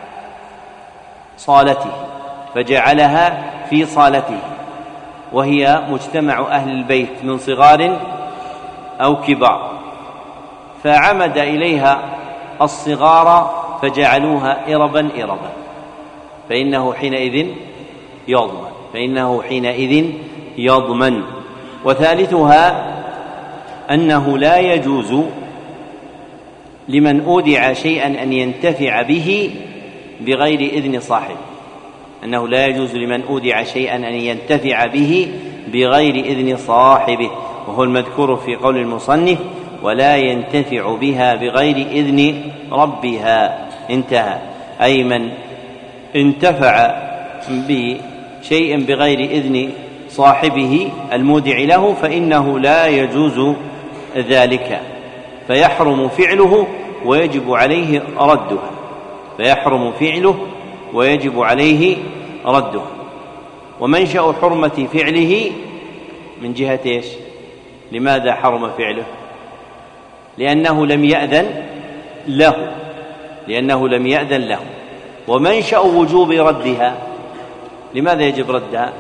صالته، فجعلها في صالته، وهي مجتمع أهل البيت من صغار أو كبار، فعمد إليها الصغار فجعلوها إربا إربا، فإنه حينئذ يضمن، فإنه حينئذ يضمن. وثالثها أنه لا يجوز لمن أودع شيئا أن ينتفع به بغير إذن صاحبه، أنه لا يجوز لمن أودع شيئا أن ينتفع به بغير إذن صاحبه، وهو المذكور في قول المصنف ولا ينتفع بها بغير إذن ربها، انتهى. أي من انتفع بشيء بغير إذن صاحبه المودع له فإنه لا يجوز ذلك، فيحرم فعله ويجب عليه ردها، فيحرم فعله ويجب عليه رده. ومنشأ حرمة فعله من جهة إيش؟ لماذا حرم فعله؟ لأنه لم يأذن له، لأنه لم يأذن له. ومنشأ وجوب ردها، لماذا يجب ردها؟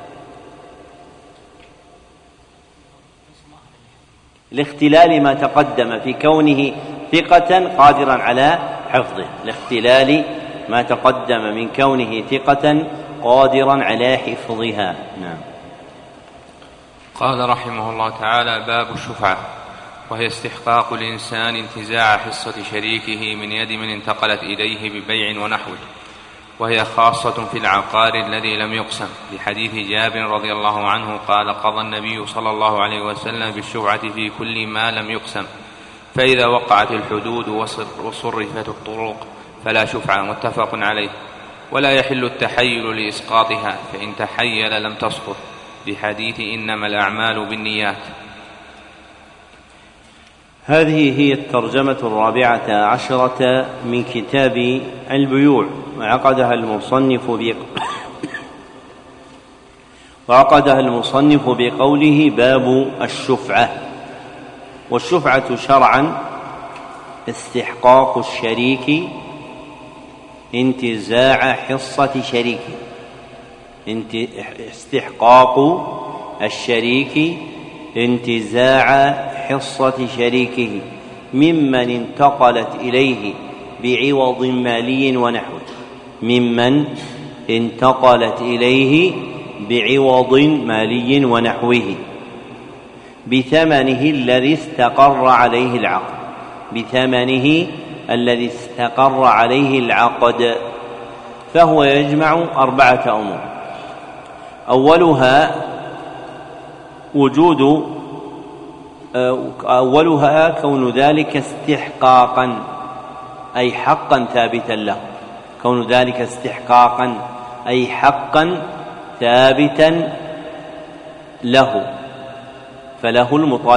لاختلال ما تقدم في كونه ثقة قادرا على حفظه، لاختلال ما تقدم من كونه ثقة قادرا على حفظها. نعم. قال رحمه الله تعالى: باب الشفعة، وهي استحقاق الإنسان انتزاع حصة شريكه من يد من انتقلت إليه ببيع ونحوه، وهي خاصة في العقار الذي لم يقسم، لحديث جابر رضي الله عنه قال: قضى النبي صلى الله عليه وسلم بالشفعة في كل ما لم يقسم، فإذا وقعت الحدود وصرفت الطرق فلا شفعة، متفق عليه. ولا يحل التحيل لإسقاطها، فإن تحيل لم تسقط، بحديث إنما الأعمال بالنيات. هذه هي الترجمة 14 من كتاب البيوع، وعقدها المصنف بقوله باب الشفعة. والشفعة شرعا استحقاق الشريك انتزاع حصة شريكه، استحقاق الشريك انتزاع حصة شريكه ممن انتقلت إليه بعوض مالي ونحوه، ممن انتقلت إليه بعوض مالي ونحوه بثمنه الذي استقر عليه العقد، بثمنه الذي استقر عليه العقد، فهو يجمع 4 أمور. أولها كون ذلك استحقاقا، أي حقا ثابتا له، كون ذلك استحقاقا أي حقا ثابتا له، فله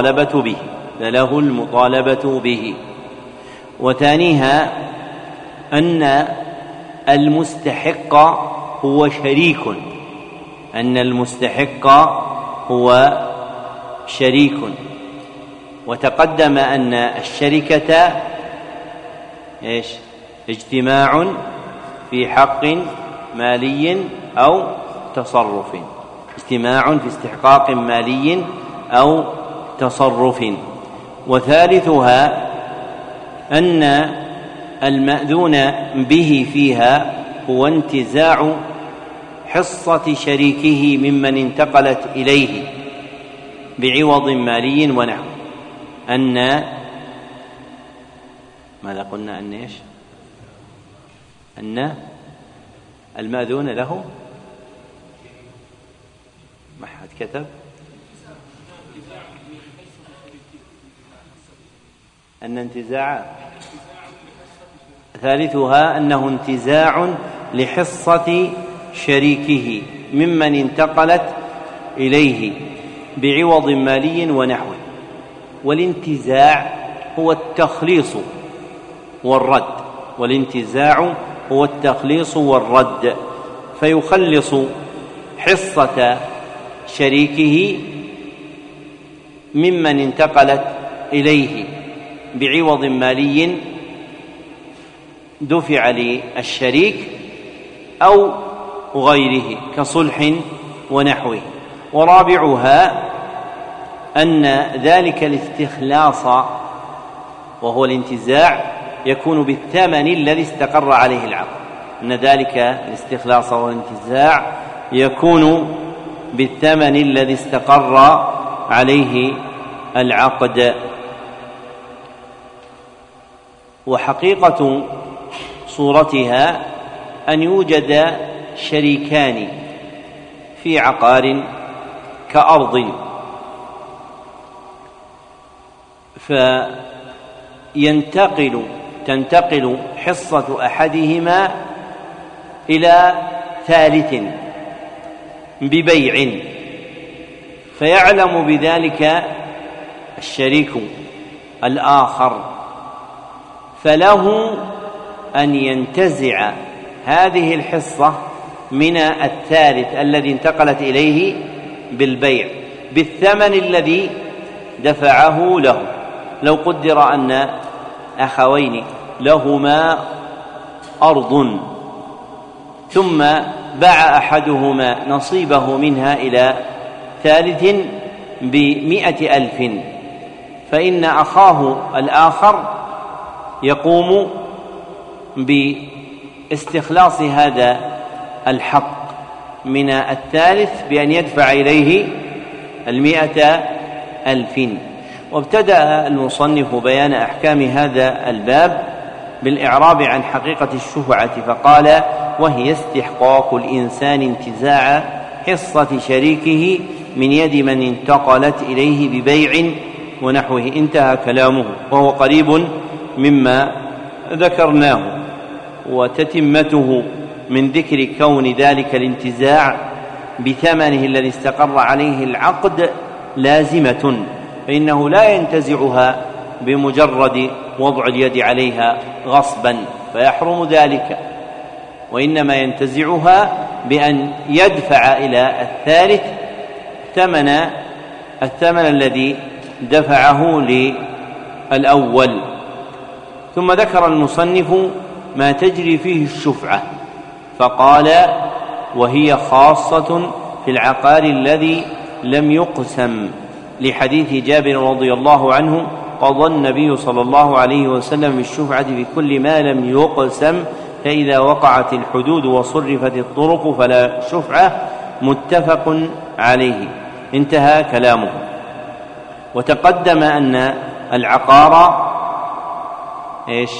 المطالبة به. وثانيها أن المستحق هو شريك، وتقدم أن الشركة اجتماع في حق مالي أو تصرف، اجتماع في استحقاق مالي أو تصرف. وثالثها أن المأذون به فيها هو انتزاع حصة شريكه ممن انتقلت إليه بعوض مالي ونحو. ماذا قلنا؟ أن المأذون له، ما حد كتب، أن انتزاع، ثالثها أنه انتزاع لحصة شريكه ممن انتقلت إليه بعوض مالي ونحوه. والانتزاع هو التخليص والرد، فيخلص حصة شريكه ممن انتقلت إليه بعوض مالي دفع للشريك أو غيره كصلح ونحوه. ورابعها أن ذلك الاستخلاص وهو الانتزاع يكون بالثمن الذي استقر عليه العقد، أن ذلك الاستخلاص والانتزاع يكون بالثمن الذي استقر عليه العقد. وحقيقة صورتها أن يوجد شريكان في عقار كأرض، تنتقل حصة أحدهما إلى ثالث ببيع، فيعلم بذلك الشريك الآخر، فله أن ينتزع هذه الحصة من الثالث الذي انتقلت إليه بالبيع بالثمن الذي دفعه له. لو قدر أن أخوين لهما أرض ثم باع أحدهما نصيبه منها إلى ثالث ب100,000، فإن أخاه الآخر يقوم باستخلاص هذا الحق من الثالث بأن يدفع إليه 100,000. وابتدأ المصنف بيان أحكام هذا الباب بالإعراب عن حقيقة الشفعة، فقال: وهي استحقاق الإنسان انتزاع حصة شريكه من يد من انتقلت إليه ببيع ونحوه. انتهى كلامه، وهو قريب مما ذكرناه، وتتمته من ذكر كون ذلك الانتزاع بثمنه الذي استقر عليه العقد لازمة، فإنه لا ينتزعها بمجرد وضع اليد عليها غصبا فيحرم ذلك، وإنما ينتزعها بأن يدفع إلى الثالث الثمن الذي دفعه للأول. ثم ذكر المصنف ما تجري فيه الشفعة، فقال: وهي خاصة في العقار الذي لم يقسم، لحديث جابر رضي الله عنه: قضى النبي صلى الله عليه وسلم بالشفعة في كل ما لم يقسم، فإذا وقعت الحدود وصرفت الطرق فلا شفعة، متفق عليه. انتهى كلامه. وتقدم أن العقار إيش؟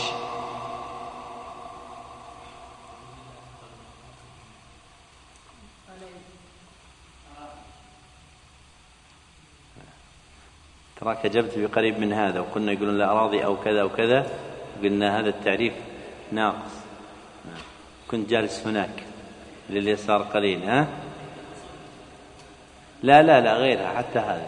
تراك أجبت بقريب من هذا، وكنا يقولون الأراضي أو كذا وكذا، قلنا هذا التعريف ناقص. كنت جالس هناك لليسار قليل. ها؟ لا لا لا غيرها حتى هذا.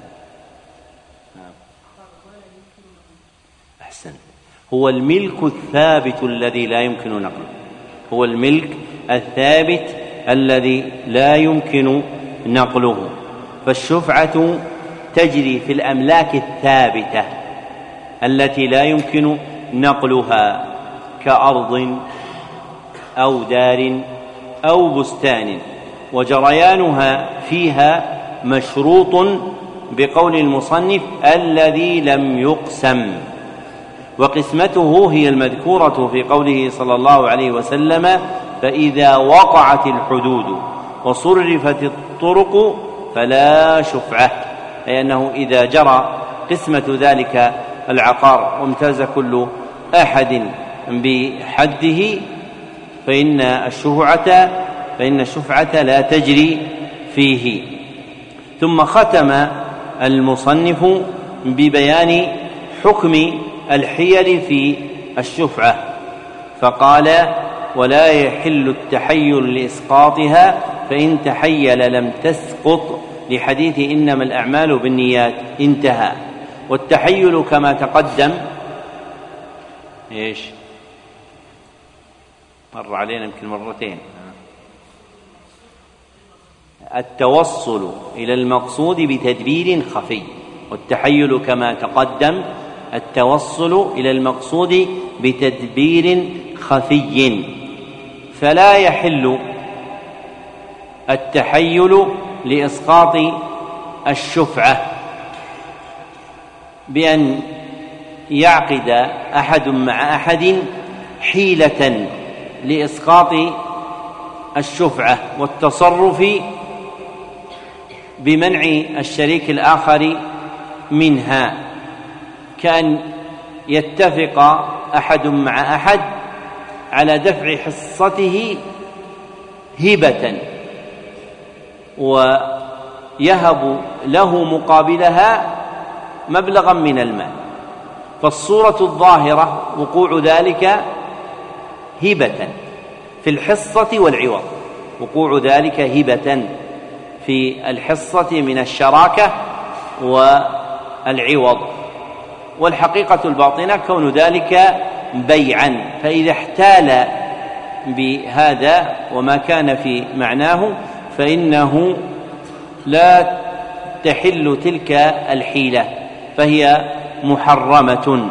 أحسن. هو الملك الثابت الذي لا يمكن نقله، هو الملك الثابت الذي لا يمكن نقله. فالشفعة تجري في الأملاك الثابتة التي لا يمكن نقلها كأرض أو دار أو بستان، وجريانها فيها مشروط بقول المصنف الذي لم يقسم، وقسمته هي المذكورة في قوله صلى الله عليه وسلم: فإذا وقعت الحدود وصرفت الطرق فلا شفعة، أي أنه إذا جرى قسمة ذلك العقار وامتاز كل أحد بحده فإن الشفعة لا تجري فيه. ثم ختم المصنف ببيان حكم الحيل في الشفعة فقال: ولا يحل التحيل لإسقاطها، فإن تحيل لم تسقط، لحديث إنما الأعمال بالنيات، انتهى. والتحيل كما تقدم إيش؟ مر علينا يمكن مرتين. التوصل إلى المقصود بتدبير خفي، والتحيل كما تقدم التوصل إلى المقصود بتدبير خفي. فلا يحل التحيل لإسقاط الشفعة بأن يعقد أحد مع أحد حيلة لإسقاط الشفعة والتصرف بمنع الشريك الآخر منها، كأن يتفق أحد مع أحد على دفع حصته هبة ويهب له مقابلها مبلغا من المال، فالصورة الظاهرة وقوع ذلك هبة في الحصة والعوض، وقوع ذلك هبة في الحصة من الشراكة والعوض، والحقيقة الباطنة كون ذلك بيعا. فإذا احتال بهذا وما كان في معناه فإنه لا تحل تلك الحيلة، فهي محرمة.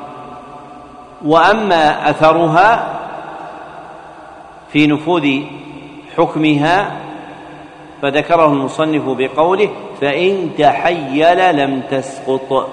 وأما أثرها في نفوذ حكمها فذكره المصنف بقوله: فإن تحيل لم تسقط،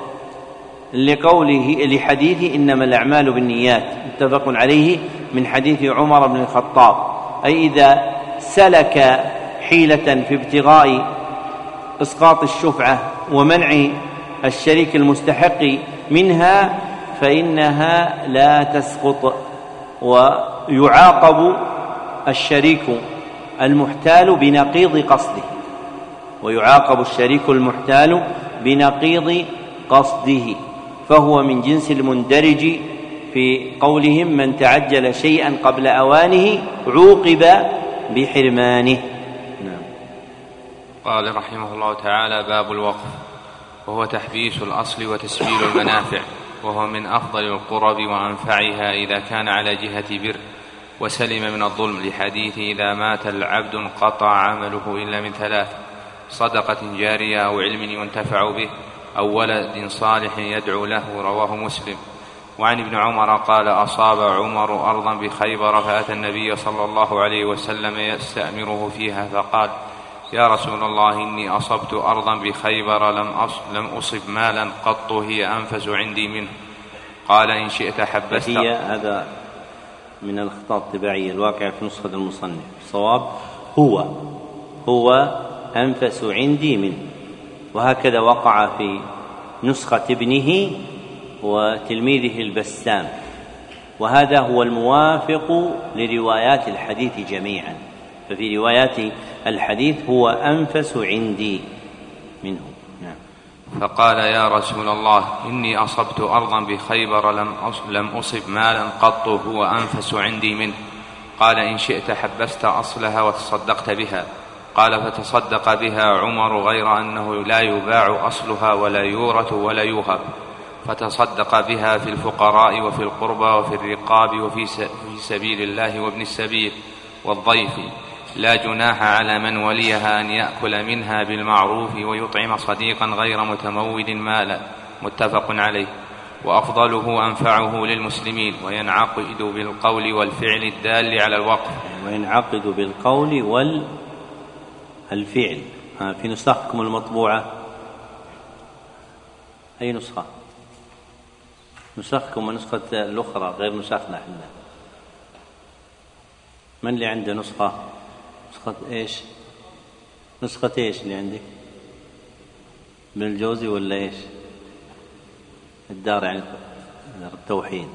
لحديث إنما الأعمال بالنيات، متفق عليه من حديث عمر بن الخطاب، أي إذا سلك حيلة في ابتغاء إسقاط الشفعة ومنع الشريك المستحق منها فإنها لا تسقط، ويعاقب الشريك المحتال بنقيض قصده، ويعاقب الشريك المحتال بنقيض قصده، فهو من جنس المندرج في قولهم: من تعجل شيئا قبل أوانه عوقب بحرمانه. نعم. قال رحمه الله تعالى: باب الوقف، وهو تحبيس الأصل وتسبيل المنافع، وهو من أفضل القرب وأنفعها إذا كان على جهة بر وسلم من الظلم، لحديث: إذا مات العبد انقطع عمله إلا من ثلاث: صدقة جارية أو علم ينتفع به أو ولد صالح يدعو له، رواه مسلم. وعن ابن عمر قال: أصاب عمر أرضا بخيبر فأتى النبي صلى الله عليه وسلم يستأمره فيها فقال: يا رسول الله، إني أصبت أرضا بخيبر لم أصب مالا قط هي أنفس عندي منه. قال: إن شئت حبست. هذا من الأخطاء الطباعية الواقع في نسخة المصنف، الصواب هو أنفس عندي منه، وهكذا وقع في نسخة ابنه وتلميذه البسام، وهذا هو الموافق لروايات الحديث جميعا، ففي روايات الحديث هو أنفس عندي منه. نعم. فقال: يا رسول الله، إني أصبت أرضا بخيبر لم أصب مالا قط هو أنفس عندي منه. قال: إن شئت حبست أصلها وتصدقت بها. قال: فتصدق بها عمر، غير أنه لا يباع أصلها ولا يورث ولا يوهب، فتصدق بها في الفقراء وفي القربى وفي الرقاب وفي سبيل الله وابن السبيل والضيف، لا جناح على من وليها أن يأكل منها بالمعروف ويطعم صديقا غير متمول مالا. متفق عليه. وأفضله أنفعه للمسلمين، وينعقد بالقول والفعل الدال على الوقف. وينعقد بالقول والفعل. في نسختكم المطبوعة أي نسخة؟ نسختكم ونسخة الأخرى غير نسخنا احنا. من اللي عنده نسخة ايش؟ نسخة ايش اللي عندك؟ ابن الجوزي ولا ايش؟ الدار يعني التوحيد.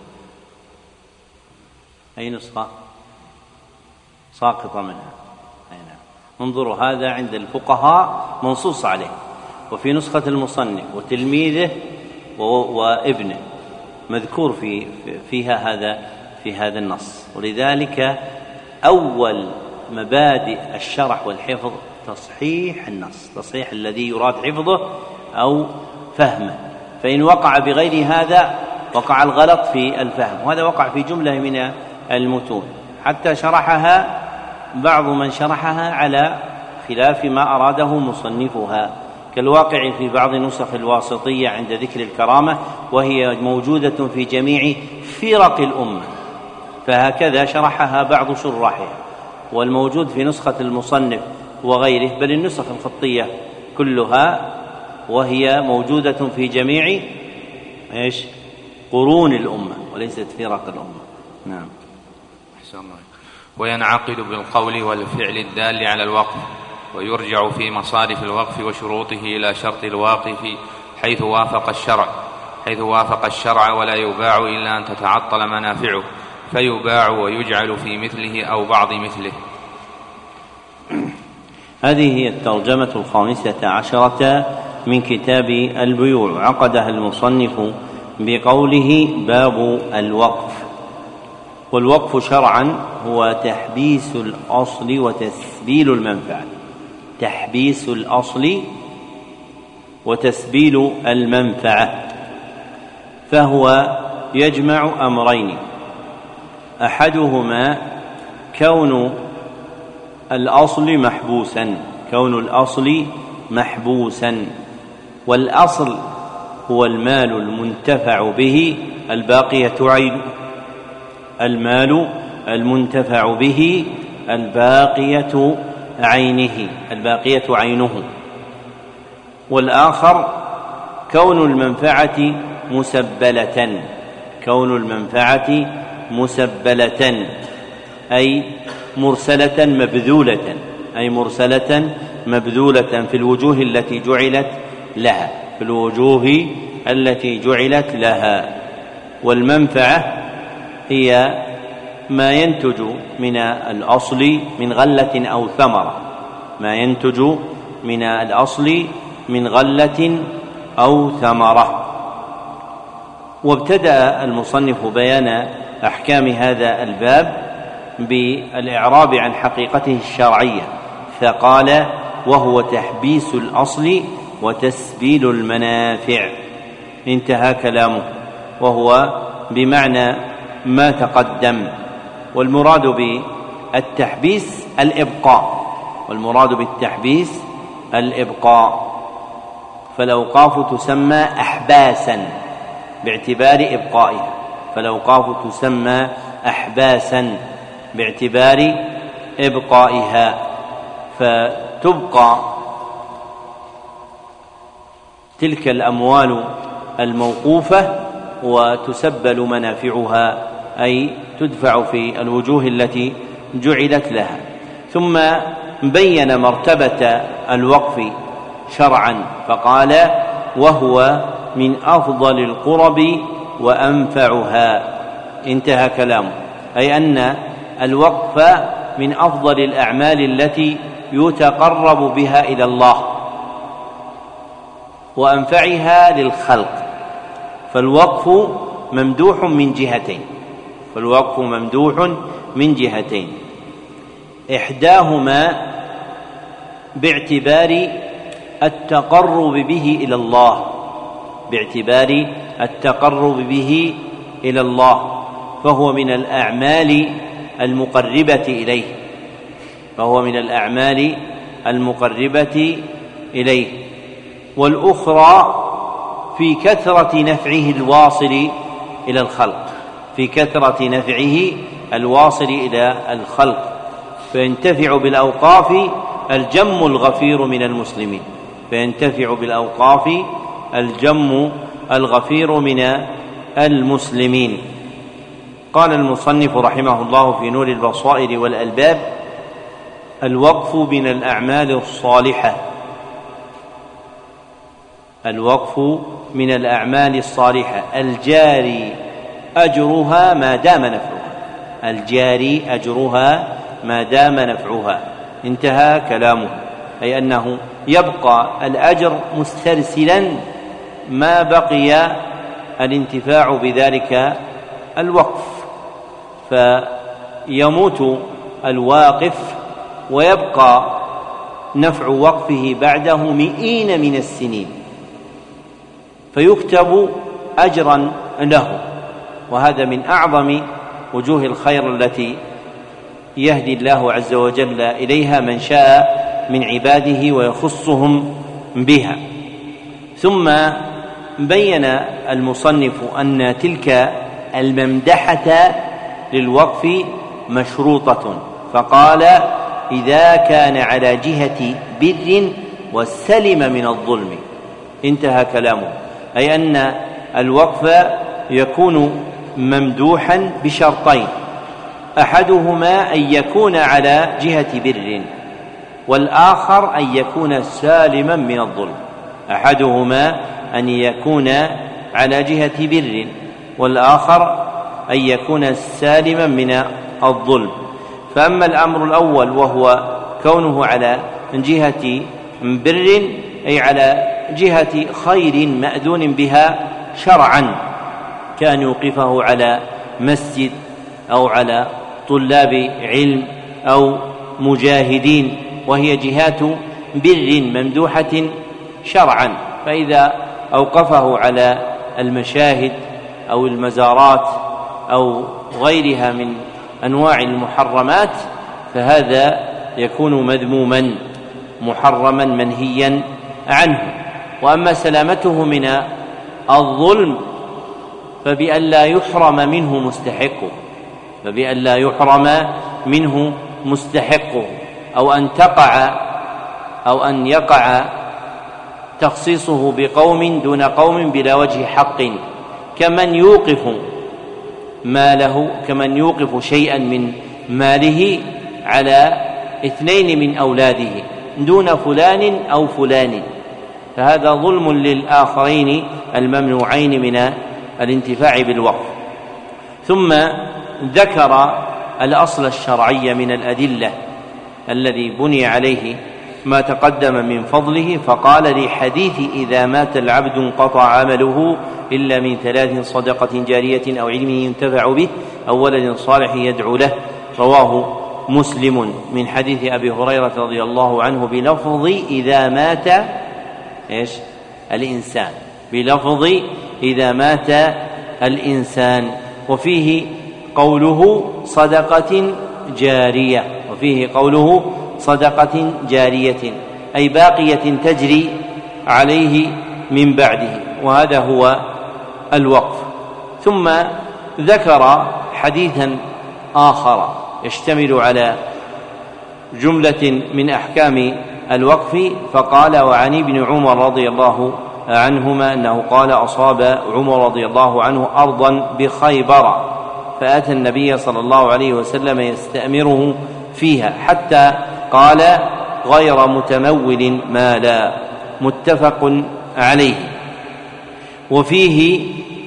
أي نسخة؟ ساقطة منها. أي نعم. انظروا، هذا عند الفقهاء منصوص عليه، وفي نسخة المصنف وتلميذه وابنه مذكور فيها في هذا النص. ولذلك أول مبادئ الشرح والحفظ تصحيح النص، تصحيح الذي يراد حفظه أو فهمه، فإن وقع بغير هذا وقع الغلط في الفهم، وهذا وقع في جملة من المتون، حتى شرحها بعض من شرحها على خلاف ما أراده مصنفها، كالواقع في بعض نسخ الواسطية عند ذكر الكرامة، وهي موجودة في جميع فرق الأمة، فهكذا شرحها بعض شراحها. والموجود في نسخة المصنف وغيره، بل النسخ الخطية كلها، وهي موجودة في جميع قرون الأمة وليست فرق الأمة. نعم. أحسن الله. وينعقد بالقول والفعل الدال على الوقف، ويرجع في مصارف الوقف وشروطه إلى شرط الواقف حيث وافق الشرع، ولا يباع إلا أن تتعطل منافعه، فيباع ويجعل في مثله أو بعض مثله. هذه هي الترجمة 15 من كتاب البيوع، عقدها المصنف بقوله: باب الوقف. والوقف شرعا هو تحبيس الأصل وتسبيل المنفعة، تحبيس الأصل وتسبيل المنفعة، فهو يجمع أمرين: أحدهما كون الأصل محبوسا، والأصل هو المال المنتفع به الباقية عينه، المال المنتفع به الباقية عينه. والآخر كون المنفعة مسبلة، أي مرسلة مبذولة في الوجوه التي جعلت لها. والمنفعة هي ما ينتج من الأصل من غلة أو ثمرة، وابتدأ المصنف بيان أحكام هذا الباب بالإعراب عن حقيقته الشرعية، فقال: وهو تحبيس الأصل وتسبيل المنافع. انتهى كلامه، وهو بمعنى ما تقدم. والمراد بالتحبيس الإبقاء، فالأوقاف تسمى أحباسا باعتبار إبقائها، فتبقى تلك الأموال الموقوفة وتسبل منافعها، أي تدفع في الوجوه التي جعلت لها. ثم بين مرتبة الوقف شرعا فقال: وهو من أفضل القرب وأنفعها. انتهى كلامه، أي أن الوقف من أفضل الأعمال التي يتقرب بها إلى الله وأنفعها للخلق. فالوقف ممدوح من جهتين، إحداهما باعتبار التقرب به إلى الله، فهو من الأعمال المقربة إليه. والأخرى في كثرة نفعه الواصل إلى الخلق، فينتفع بالأوقاف الجم الغفير من المسلمين. قال المصنف رحمه الله في نور البصائر والألباب: الوقف من الأعمال الصالحة الجاري أجرها ما دام نفعها. انتهى كلامه، أي أنه يبقى الأجر مسترسلا ما بقي الانتفاع بذلك الوقف، فيموت الواقف ويبقى نفع وقفه بعده 100 من السنين، فيكتب أجرا له. وهذا من أعظم وجوه الخير التي يهدي الله عز وجل إليها من شاء من عباده ويخصهم بها. ثم بين المصنف أن تلك الممدحة للوقف مشروطة، فقال: إذا كان على جهة بر والسلم من الظلم. انتهى كلامه، أي أن الوقف يكون ممدوحا بشرطين: أحدهما أن يكون على جهة بر، والآخر أن يكون سالما من الظلم. أحدهما أن يكون على جهة بر، والآخر أن يكون سالما من الظلم. فأما الأمر الأول وهو كونه على جهة بر، أي على جهة خير مأذون بها شرعا، كان يوقفه على مسجد أو على طلاب علم أو مجاهدين، وهي جهات بر ممدوحة شرعا. فإذا أوقفه على المشاهد أو المزارات أو غيرها من أنواع المحرمات فهذا يكون مذموما محرما منهيا عنه. وأما سلامته من الظلم فبأن لا يحرم منه مستحقه، أو أن يقع تخصيصه بقوم دون قوم بلا وجه حق، كمن يوقف شيئا من ماله على 2 من أولاده دون فلان أو فلان، فهذا ظلم للآخرين الممنوعين من الانتفاع بالوقف. ثم ذكر الأصل الشرعي من الأدلة الذي بني عليه ما تقدم من فضله، فقال: لحديث إذا مات العبد انقطع عمله إلا من 3: صدقة جارية أو علم ينتفع به أو ولد صالح يدعو له. رواه مسلم من حديث أبي هريرة رضي الله عنه بلفظ إذا مات الإنسان، وفيه قوله صدقة جارية، أي باقية تجري عليه من بعده، وهذا هو الوقف. ثم ذكر حديثا آخر يشتمل على جملة من أحكام الوقف، فقال: وعن ابن عمر رضي الله عنهما أنه قال: أصاب عمر رضي الله عنه أرضا بخيبر، فأتى النبي صلى الله عليه وسلم يستأمره فيها حتى قال: غير متمول مالا. متفق عليه. وفيه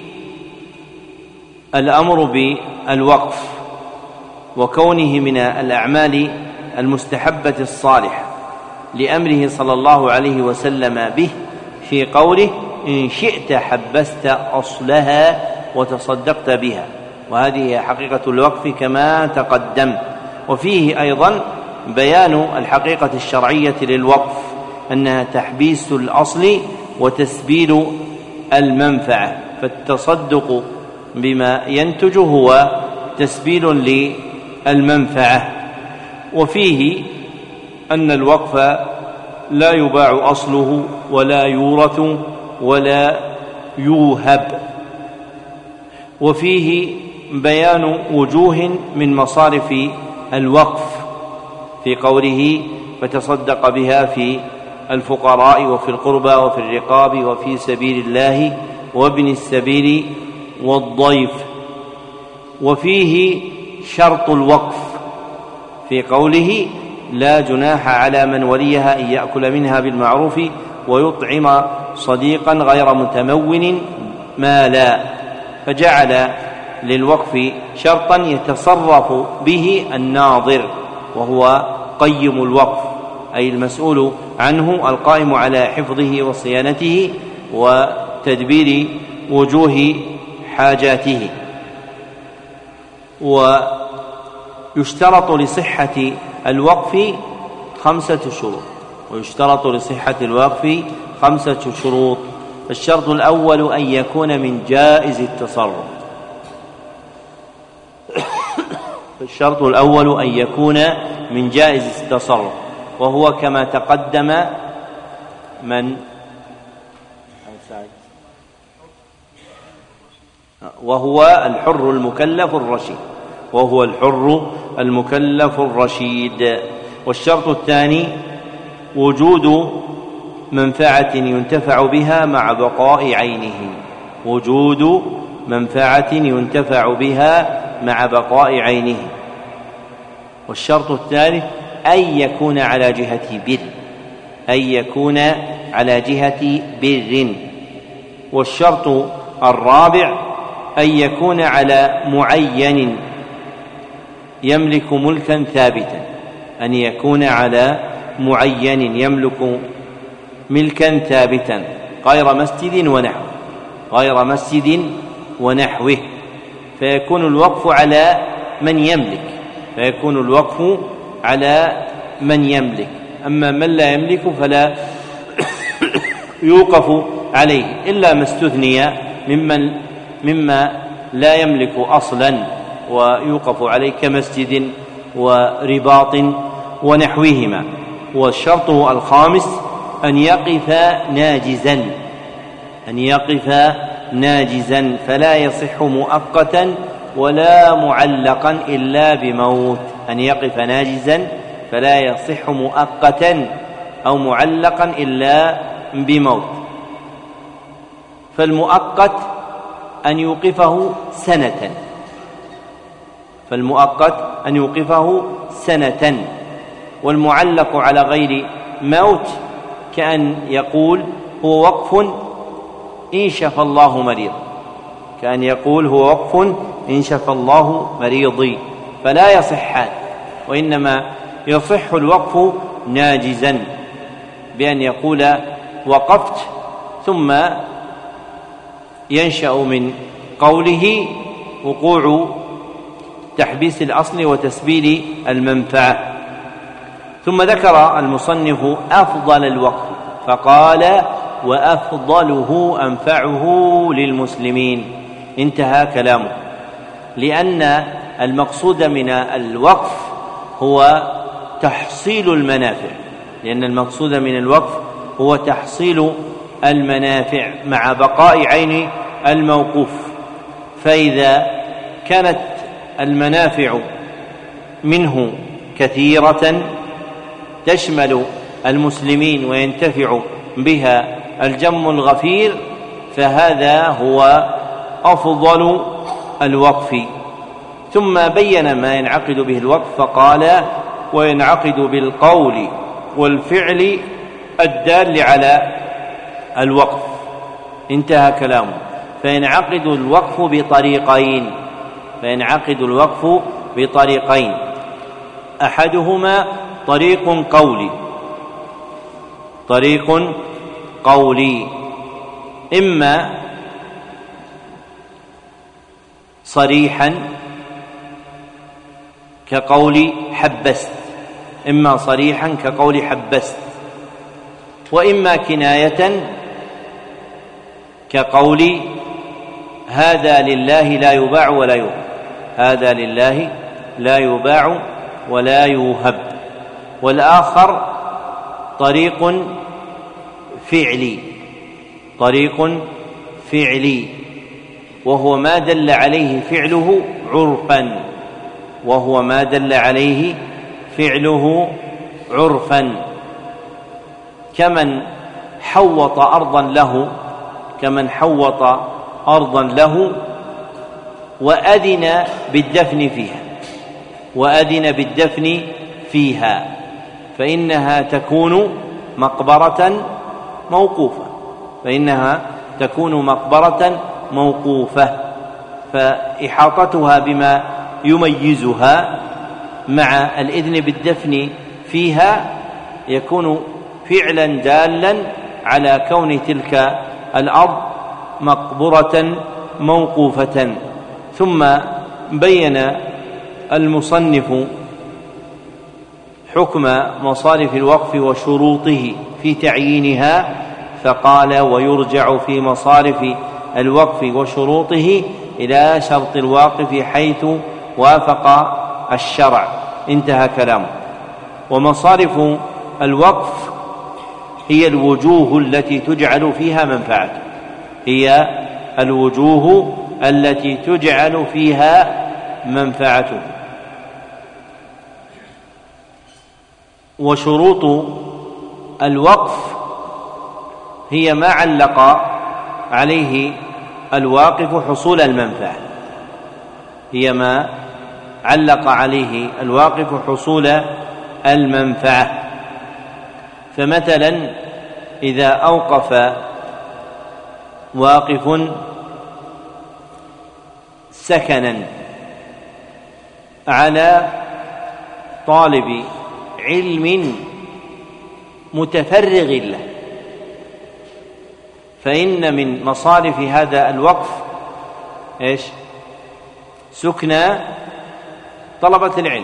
الأمر بالوقف وكونه من الأعمال المستحبة الصالحة لأمره صلى الله عليه وسلم به في قوله: إن شئت حبست أصلها وتصدقت بها، وهذه حقيقة الوقف كما تقدم. وفيه أيضا بيان الحقيقة الشرعية للوقف، أنها تحبيس الأصل وتسبيل المنفعة، فالتصدق بما ينتج هو تسبيل للمنفعة. وفيه أن الوقف لا يباع أصله ولا يورث ولا يوهب. وفيه بيان وجوه من مصارف الوقف في قوله: فتصدق بها في الفقراء وفي القربى وفي الرقاب وفي سبيل الله وابن السبيل والضيف. وفيه شرط الوقف في قوله: لا جناح على من وليها أن يأكل منها بالمعروف ويطعم صديقا غير متمون مالا، فجعل للوقف شرطا يتصرف به الناظر، وهو قيم الوقف، أي المسؤول عنه القائم على حفظه وصيانته وتدبير وجوه حاجاته. ويشترط لصحة الوقف 5 شروط، ويشترط لصحة الوقف 5 شروط. الشرط الأول أن يكون من جائز التصرف، الشرط الأول أن يكون من جائز التصرف، وهو كما تقدم وهو الحر المكلف الرشيد، وهو الحر المكلف الرشيد. والشرط الثاني وجود منفعة ينتفع بها مع بقاء عينه، وجود منفعة ينتفع بها مع بقاء عينه. والشرط الثالث أن يكون على جهة بر، أن يكون على جهة بر. والشرط الرابع أن يكون على معين يملك ملكا ثابتا، أن يكون على معين يملك ملكا ثابتا غير مسجد ونحوه، غير مسجد ونحوه، فيكون الوقف على من يملك، فيكون الوقف على من يملك. أما من لا يملك فلا يوقف عليه، إلا ما استثني مما لا يملك أصلا ويوقف عليه كمسجد ورباط ونحوهما. والشرط الخامس أن يقف ناجزا، أن يقف ناجزا، فلا يصح مؤقتا ولا معلقا إلا بموت، أن يقف ناجزا فلا يصح مؤقتا أو معلقا إلا بموت. فالمؤقت أن يوقفه سنة، فالمؤقت أن يوقفه سنة. والمعلق على غير موت كأن يقول هو وقف إن شفى الله مريض، كأن يقول هو وقف إن شفى الله مريضي، فلا يصحان، وإنما يصح الوقف ناجزا بأن يقول وقفت، ثم ينشأ من قوله وقوع تحبيس الأصل وتسبيل المنفعة. ثم ذكر المصنف أفضل الوقف فقال: وأفضله أنفعه للمسلمين. انتهى كلامه، لأن المقصود من الوقف هو تحصيل المنافع، لأن المقصود من الوقف هو تحصيل المنافع مع بقاء عين الموقوف. فإذا كانت المنافع منه كثيرة تشمل المسلمين وينتفع بها الجم الغفير، فهذا هو أفضل الوقف. ثم بين ما ينعقد به الوقف فقال: وينعقد بالقول والفعل الدال على الوقف. انتهى كلامه. فينعقد الوقف بطريقين، أحدهما طريق قولي، إما صريحا كقول حبست، وإما كناية كقول هذا لله لا يباع ولا يوهب. والآخر طريق فعلي، وهو ما دل عليه فعله عرفا، كمن حوط أرضا له وأذن بالدفن فيها فإنها تكون مقبرة موقوفة، فإحاطتها بما يميزها مع الإذن بالدفن فيها يكون فعلا دالا على كون تلك الأرض مقبرة موقوفة. ثم بين المصنف حكم مصارف الوقف وشروطه في تعيينها، فقال: ويرجع في مصارف الوقف وشروطه إلى شرط الواقف حيث وافق الشرع. انتهى كلامه. ومصارف الوقف هي الوجوه التي تجعل فيها منفعته. وشروط الوقف هي ما علق عليه الواقف حصول المنفعة. فمثلا إذا أوقف واقف سكنا على طالب علم متفرغ له، فإن من مصارف هذا الوقف سكنى طلبة العلم.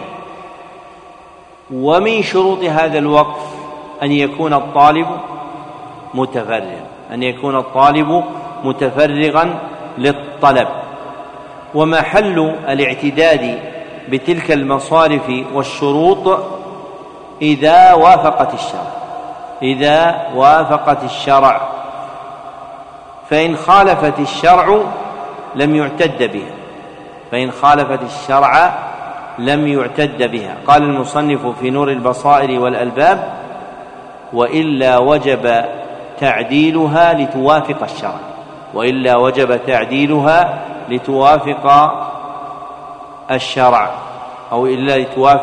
ومن شروط هذا الوقف أن يكون الطالب متفرغا للطلب. ومحل الاعتداد بتلك المصارف والشروط إذا وافقت الشرع، فإن خالفت الشرع لم يعتد بها. قال المصنف في نور البصائر والألباب: وإلا وجب تعديلها لتوافق الشرع، أو إلا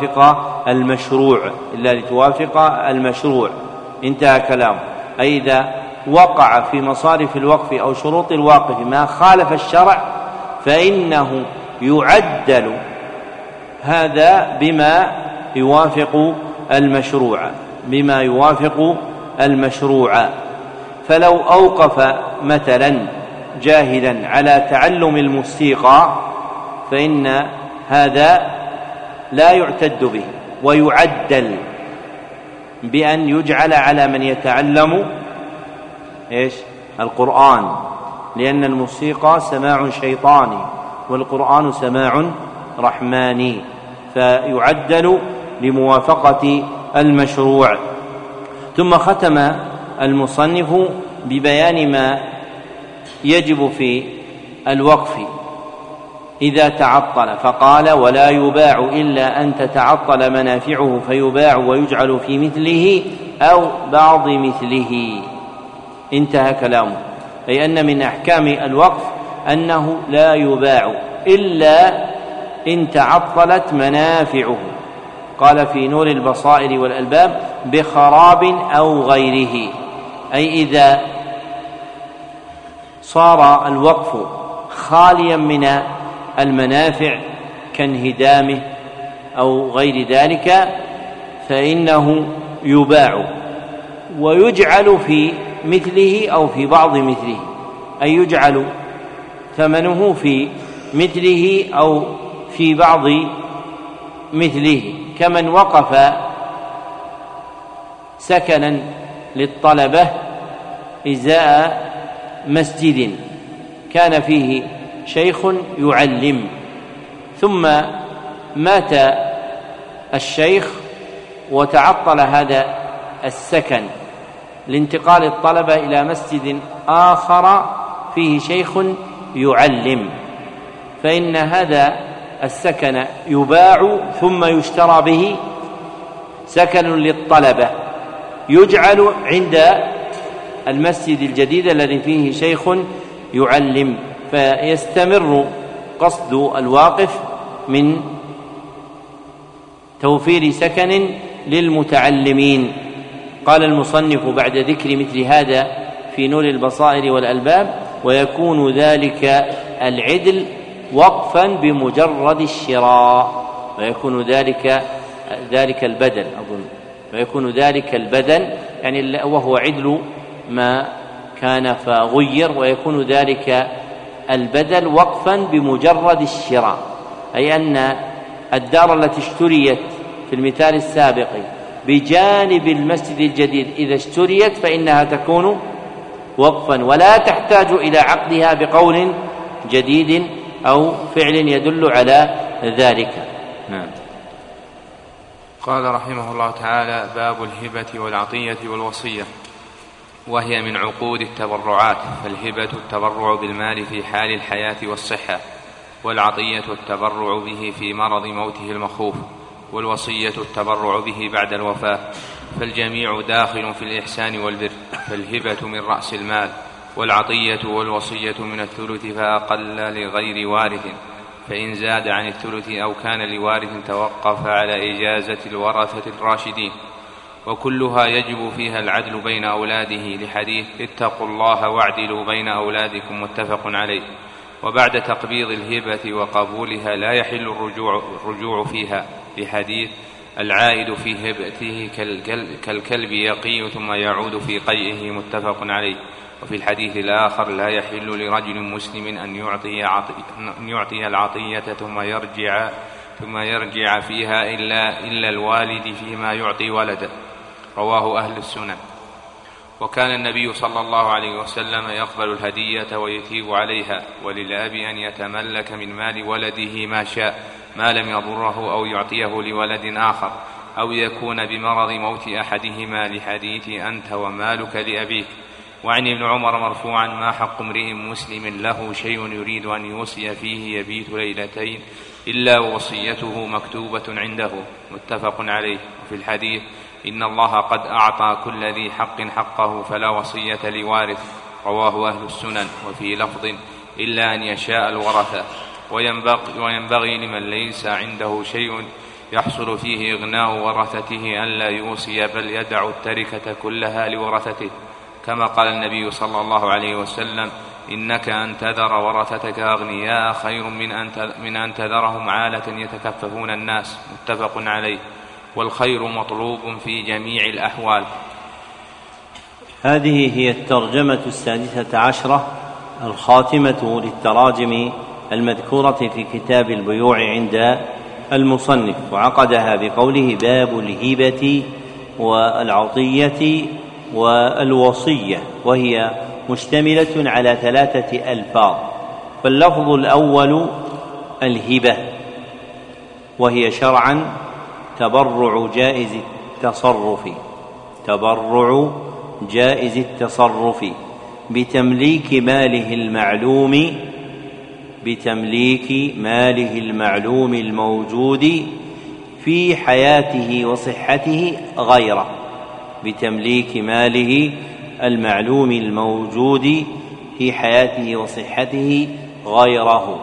لتوافق المشروع. انتهى كلامه. أي إذا وقع في مصارف الوقف أو شروط الواقف ما خالف الشرع فإنه يعدل هذا بما يوافق المشروع. فلو أوقف مثلا جاهلا على تعلم الموسيقى فإن هذا لا يعتد به، ويعدل بأن يجعل على من يتعلم القرآن، لأن الموسيقى سماع شيطاني والقرآن سماع رحماني، فيعدل لموافقة المشروع. ثم ختم المصنف ببيان ما يجب في الوقف إذا تعطل، فقال: ولا يباع إلا أن تتعطل منافعه فيباع ويجعل في مثله أو بعض مثله. انتهى كلامه. أي أن من أحكام الوقف أنه لا يباع إلا إن تعطلت منافعه. قال في نور البصائر والألباب: بخراب أو غيره، أي إذا صار الوقف خاليا من المنافع كانهدامه أو غير ذلك فإنه يباع ويجعل في مثله أو في بعض مثله، أي يجعل ثمنه في مثله أو في بعض مثله، كمن وقف سكنا للطلبة إزاء مسجد كان فيه شيخ يعلم، ثم مات الشيخ وتعطل هذا السكن لانتقال الطلبة إلى مسجد آخر فيه شيخ يعلم، فإن هذا السكن يباع ثم يشترى به سكن للطلبة يجعل عند المسجد الجديد الذي فيه شيخ يعلم، فيستمر قصد الواقف من توفير سكن للمتعلمين. قال المصنف بعد ذكر مثل هذا في نور البصائر والألباب: ويكون ذلك العدل وقفا بمجرد الشراء، ويكون ذلك البدل أظن، ويكون ذلك البدل يعني وهو عدل ما كان فغير، ويكون ذلك البدل وقفا بمجرد الشراء، أي أن الدار التي اشتريت في المثال السابق بجانب المسجد الجديد إذا اشتريت فإنها تكون وقفا ولا تحتاج إلى عقدها بقول جديد أو فعل يدل على ذلك. نعم. قال رحمه الله تعالى: باب الهبة والعطية والوصية، وهي من عقود التبرعات، فالهبة التبرع بالمال في حال الحياة والصحة، والعطية التبرع به في مرض موته المخوف، والوصية التبرع به بعد الوفاة، فالجميع داخل في الإحسان والبر، فالهبة من رأس المال، والعطية والوصية من الثلث فأقل لغير وارث، فإن زاد عن الثلث أو كان لوارث توقف على إجازة الورثة الراشدين، وكلها يجب فيها العدل بين أولاده، لحديث: اتقوا الله واعدلوا بين أولادكم، متفق عليه. وبعد تقبيض الهبة وقبولها لا يحل الرجوع فيها، لحديث: العائد في هبته كالكلب يقي ثم يعود في قيئه، متفق عليه. وفي الحديث الآخر: لا يحل لرجل مسلم أن يعطي العطية ثم يرجع فيها إلا الوالد فيما يعطي ولده، رواه أهل السنن. وكان النبي صلى الله عليه وسلم يقبل الهدية ويثيب عليها، وللأب أن يتملك من مال ولده ما شاء ما لم يضره أو يعطيه لولد آخر، أو يكون بمرض موت أحدهما، لحديث: أنت ومالك لأبيك. وعن ابن عمر مرفوعا: ما حق امرئ مسلم له شيء يريد أن يوصي فيه يبيت ليلتين إلا وصيته مكتوبة عنده، متفق عليه. وفي الحديث: إن الله قد أعطى كل ذي حق حقه فلا وصية لوارث، رواه أهل السنن. وفي لفظ: إلا أن يشاء الورثة. وينبغي لمن ليس عنده شيء يحصل فيه إغناء ورثته أن لا يوصي، بل يدع التركة كلها لورثته، كما قال النبي صلى الله عليه وسلم: إنك أن تذر ورثتك أغنياء خير من أن تذرهم عالة يتكففون الناس، متفق عليه. والخير مطلوب في جميع الأحوال. هذه هي الترجمة 16 الخاتمة للتراجم المذكورة في كتاب البيوع عند المصنف، وعقدها بقوله: باب الهبة والعطية والوصية، وهي مشتملة على 3 ألفاظ. فاللفظ الأول الهبة، وهي شرعا تبرع جائز التصرف بتمليك ماله المعلوم الموجود في حياته وصحته غيره،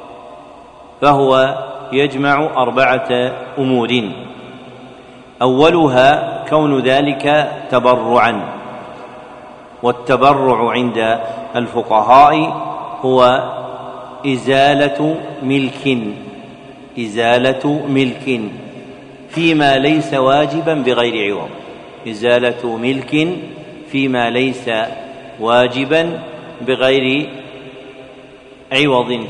فهو يجمع 4 أمور: أولها كون ذلك تبرعا، والتبرع عند الفقهاء هو إزالة ملك فيما ليس واجبا بغير عوض، إزالة ملك فيما ليس واجبا بغير عوض،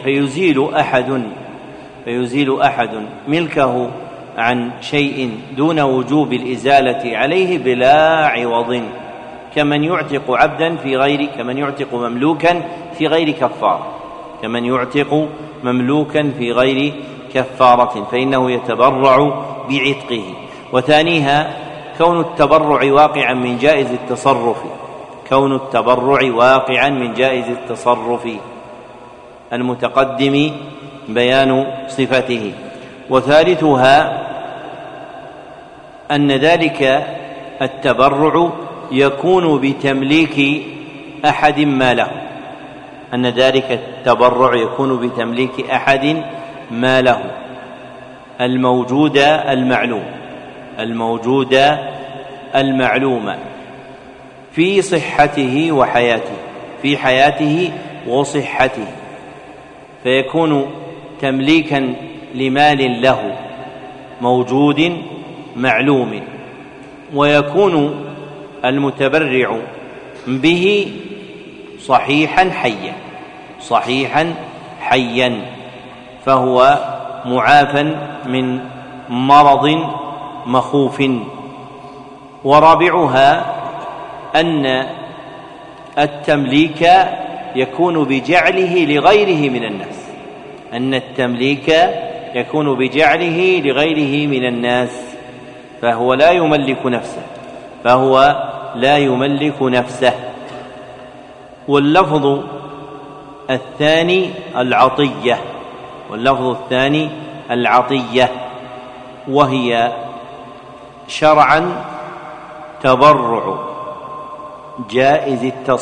فيزيل أحد ملكه عن شيء دون وجوب الإزالة عليه بلا عوض، كمن يعتق عبدا كمن يعتق مملوكا في غير كفارة، كمن يعتق مملوكا في غير كفارة فإنه يتبرع بعتقه. وثانيها كون التبرع واقعا من جائز التصرف، المتقدم بيان صفته. وثالثها أن ذلك التبرع يكون بتمليك أحد ما له، الموجود المعلوم في حياته وصحته، فيكون تمليكا لمال له موجود معلوم، ويكون المتبرع به صحيحا حيا، فهو معافى من مرض مخوف. ورابعها أن التمليك يكون بجعله لغيره من الناس، فهو لا يملك نفسه. واللفظ الثاني العطية، وهي شرعا تبرع جائز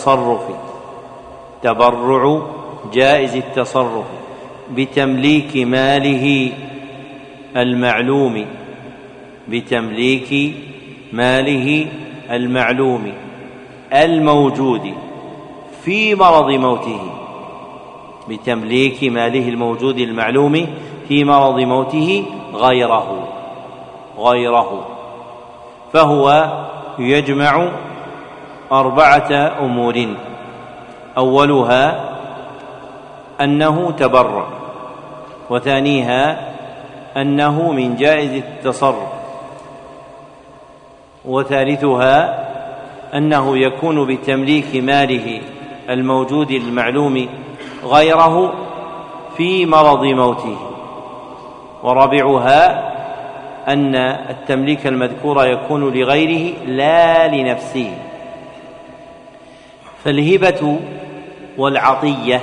التصرف بتمليك ماله المعلوم الموجود في مرض موته غيره، فهو يجمع 4 أمور: أولها أنه تبرع، وثانيها أنه من جائز التصرف، وثالثها أنه يكون بتمليك ماله الموجود المعلوم غيره في مرض موته، ورابعها أن التمليك المذكور يكون لغيره لا لنفسه. فالهبة والعطية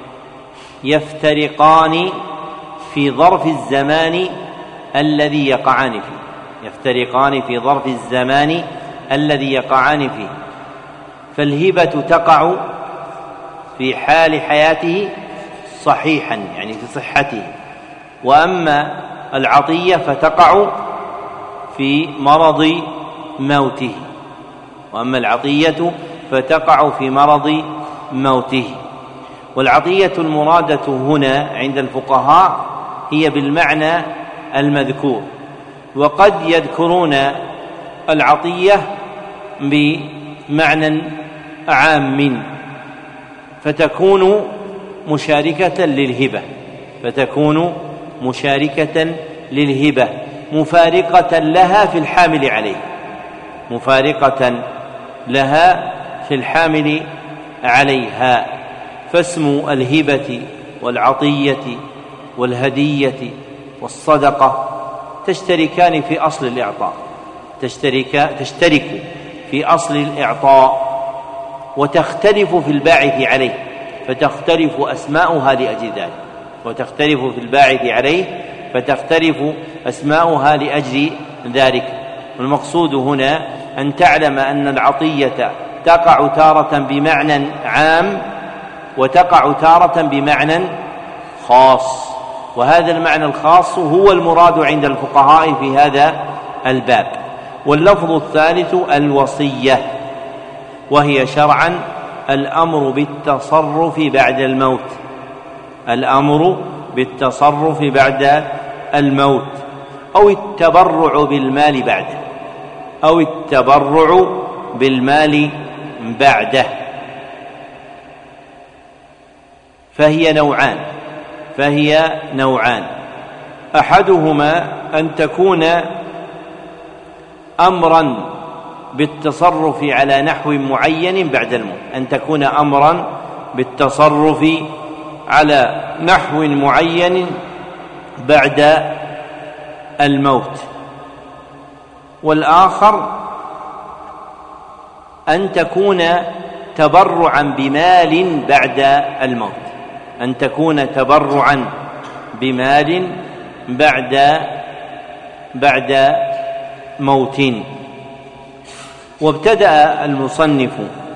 يفترقان في ظرف الزمان الذي يقعان فيه، فالهبة تقع في حال حياته صحيحا يعني في صحته، وأما العطية فتقع في مرض موته. والعطية المرادة هنا عند الفقهاء هي بالمعنى المذكور، وقد يذكرون العطية بمعنى عام فتكون مشاركة للهبة مفارقة لها في الحامل عليها. فاسم الهبة والعطية والهدية والصدقة تشترك في أصل الإعطاء وتختلف في الباعث عليه، فتختلف أسماؤها لأجل ذلك. والمقصود هنا أن تعلم أن العطية تقع تارة بمعنى عام وتقع تارة بمعنى خاص، وهذا المعنى الخاص هو المراد عند الفقهاء في هذا الباب. واللفظ الثالث الوصية، وهي شرعا الأمر بالتصرف بعد الموت، الأمر بالتصرف بعد الموت، أو التبرع بالمال بعده، أو التبرع بالمال بعده. فهي نوعان، أحدهما أن تكون أمرا بالتصرف على نحو معين بعد الموت، أن تكون أمرا بالتصرف على نحو معين بعد الموت. والآخر أن تكون تبرعا بمال بعد الموت، أن تكون تبرعا بمال بعد موت. وابتدأ المصنف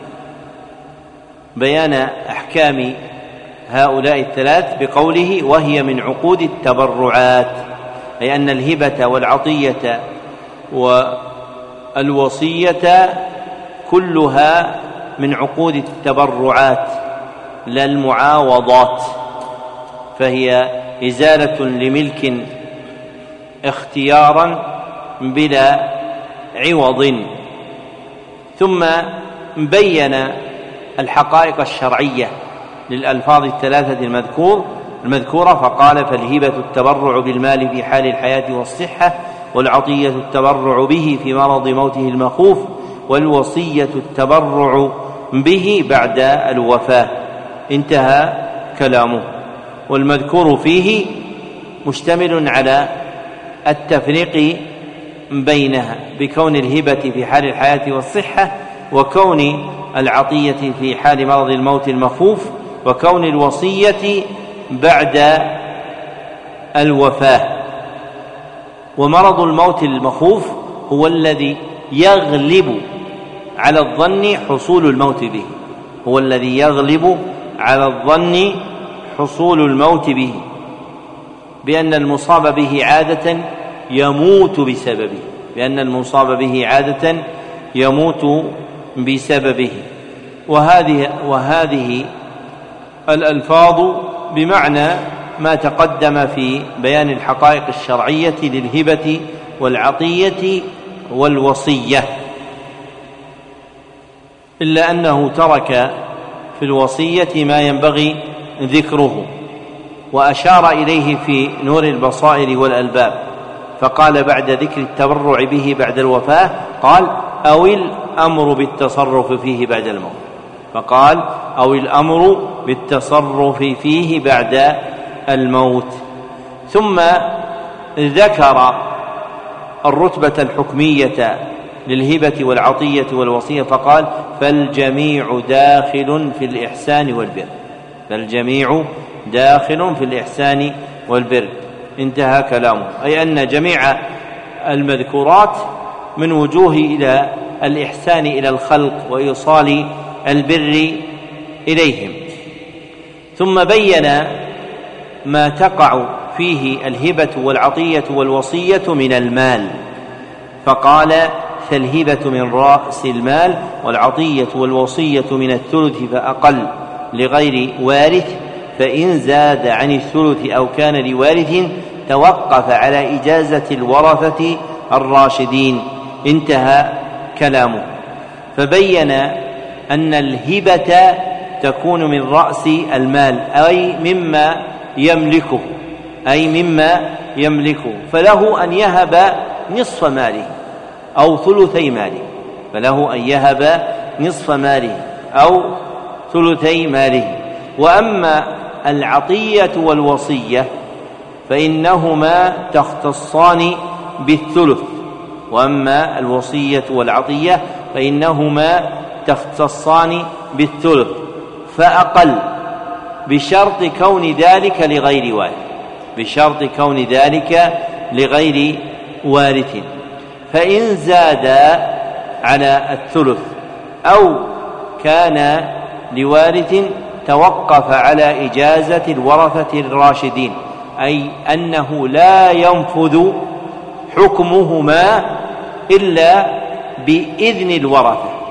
بيان أحكام هؤلاء الثلاث بقوله: وهي من عقود التبرعات، أي أن الهبة والعطية والوصية كلها من عقود التبرعات لا المعاوضات، فهي إزالة لملك اختيارا بلا عوض. ثم بين الحقائق الشرعية للألفاظ الثلاثة المذكورة، فقال: فالهبة التبرع بالمال في حال الحياة والصحة، والعطية التبرع به في مرض موته المخوف، والوصية التبرع به بعد الوفاة. انتهى كلامه. والمذكور فيه مشتمل على التفريق بينها بكون الهبة في حال الحياة والصحة، وكون العطية في حال مرض الموت المخوف، وكون الوصية بعد الوفاة. ومرض الموت المخوف هو الذي يغلب على الظن حصول الموت به، هو الذي يغلب على الظن حصول الموت به، بأن المصاب به عادة يموت بسببه، بأن المصاب به عادة يموت بسببه. وهذه الألفاظ بمعنى ما تقدم في بيان الحقائق الشرعية للهبة والعطية والوصية، إلا أنه ترك في الوصية ما ينبغي ذكره، وأشار إليه في نور البصائر والألباب، فقال بعد ذكر التبرع به بعد الوفاة قال: أو الأمر بالتصرف فيه بعد الموت، فقال: أو الأمر بالتصرف فيه بعد الموت. ثم ذكر الرتبة الحكمية للهبة والعطية والوصية، فقال: فالجميع داخل في الإحسان والبر، فالجميع داخل في الإحسان والبر. انتهى كلامه، أي أن جميع المذكورات من وجوه إلى الإحسان إلى الخلق وإيصال البر إليهم. ثم بين ما تقع فيه الهبة والعطية والوصية من المال، فقال: فالهبة من رأس المال، والعطية والوصية من الثلث فأقل لغير وارث، فإن زاد عن الثلث أو كان لوارث توقف على إجازة الورثة الراشدين. انتهى كلامه. فبين أن الهبة تكون من رأس المال، أي مما يملكه، فله أن يهب نصف ماله أو ثلثي ماله، فله أن يهب نصف ماله أو ثلثي ماله. وأما العطية والوصية فإنهما تختصان بالثلث، وأما الوصية والعطية فإنهما تختصان بالثلث فأقل، بشرط كون ذلك لغير وارث، بشرط كون ذلك لغير وارث. فإن زاد على الثلث أو كان لوارث توقف على إجازة الورثة الراشدين، أي أنه لا ينفذ حكمهما إلا بإذن الورثة،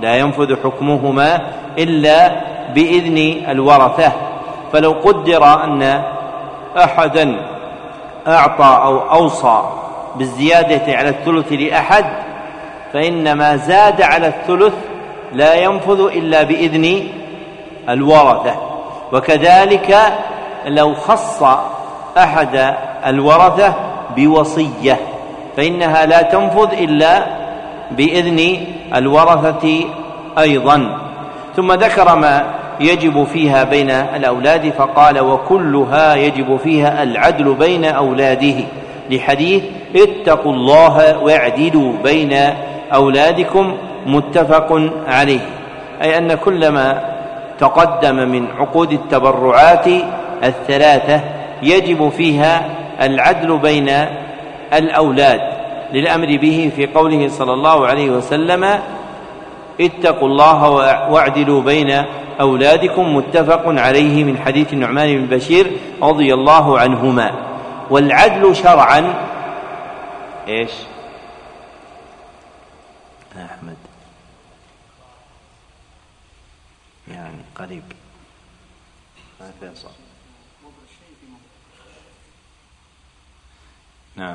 لا ينفذ حكمهما إلا بإذن الورثة. فلو قدر أن أحدا أعطى أو أوصى بالزيادة على الثلث لأحد، فإن ما زاد على الثلث لا ينفذ إلا بإذن الورثة. وكذلك لو خص أحد الورثة بوصية فإنها لا تنفذ إلا بإذن الورثة أيضا. ثم ذكر ما يجب فيها بين الأولاد فقال: وكلها يجب فيها العدل بين أولاده، لحديث: اتقوا الله واعدلوا بين أولادكم، متفق عليه. أي أن كل ما تقدم من عقود التبرعات الثلاثة يجب فيها العدل بين الأولاد، للأمر به في قوله صلى الله عليه وسلم: اتقوا الله واعدلوا بين أولادكم، متفق عليه، من حديث النعمان بن بشير رضي الله عنهما. والعدل شرعا إيش أحمد؟ يعني قريب ما فيصل. نعم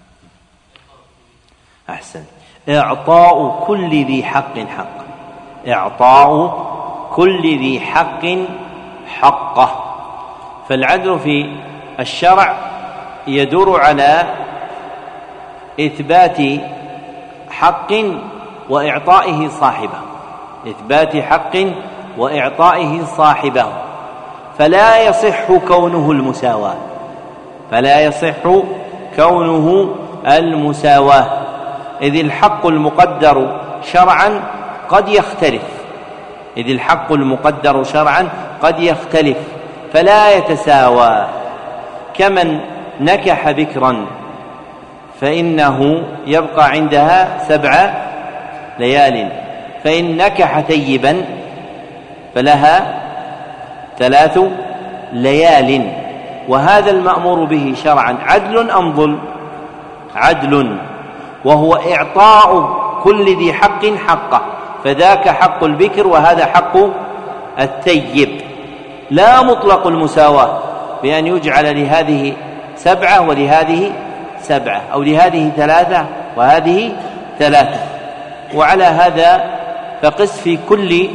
أحسن. إعطاء كل ذي حق حقه، إعطاء كل ذي حق حقه. فالعدل في الشرع يدور على إثبات حق وإعطائه صاحبه، إثبات حق وإعطائه صاحبه، فلا يصح كونه المساواة، فلا يصح كونه المساواة، إذ الحق المقدر شرعا قد يختلف، إذ الحق المقدر شرعا قد يختلف فلا يتساوى. كمن نكح بكرا فإنه يبقى عندها 7 ليال، فإن نكح ثيبا فلها 3 ليال. وهذا المأمور به شرعا عدل أم ظلم؟ عدل، وهو إعطاء كل ذي حق حقه، فذاك حق البكر وهذا حق الثيب، لا مطلق المساواة بأن يجعل لهذه 7 ولهذه 7، أو لهذه 3 وهذه 3. وعلى هذا فقس في كل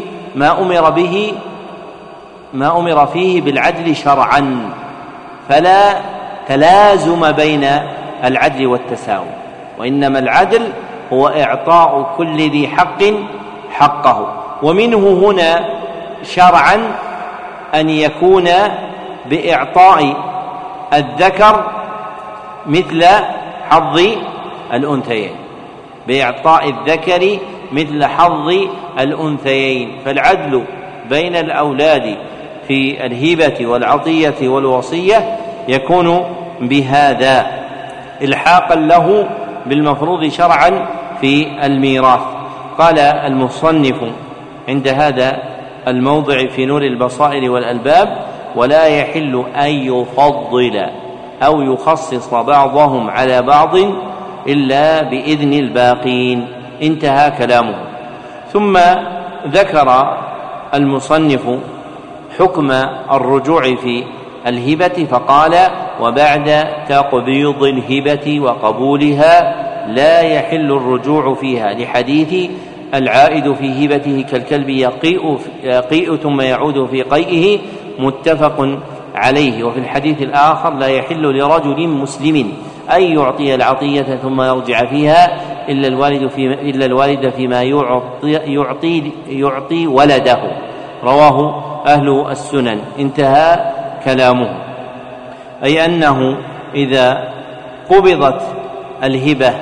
ما أمر فيه بالعدل شرعا، فلا تلازم بين العدل والتساوي، وإنما العدل هو إعطاء كل ذي حق حقه. ومنه هنا شرعا أن يكون بإعطاء الذكر مثل حظ الأنثيين، بإعطاء الذكر مثل حظ الأنثيين. فالعدل بين الأولاد في الهبة والعطية والوصية يكون بهذا إلحاقا له بالمفروض شرعا في الميراث. قال المصنف عند هذا الموضع في نور البصائر والألباب: ولا يحل أن يفضل أو يخصص بعضهم على بعض إلا بإذن الباقين. انتهى كلامه. ثم ذكر المصنف حكم الرجوع في الهبة فقال: وبعد تقبيض الهبة وقبولها لا يحل الرجوع فيها، لحديث: العائد في هبته كالكلب يقيء ثم يعود في قيئه، متفق عليه. وفي الحديث الآخر: لا يحل لرجل مسلم أن يعطي العطية ثم يرجع فيها إلا الوالد فيما يعطي ولده. رواه أهل السنن. انتهى كلامه. أي أنه إذا قبضت الهبة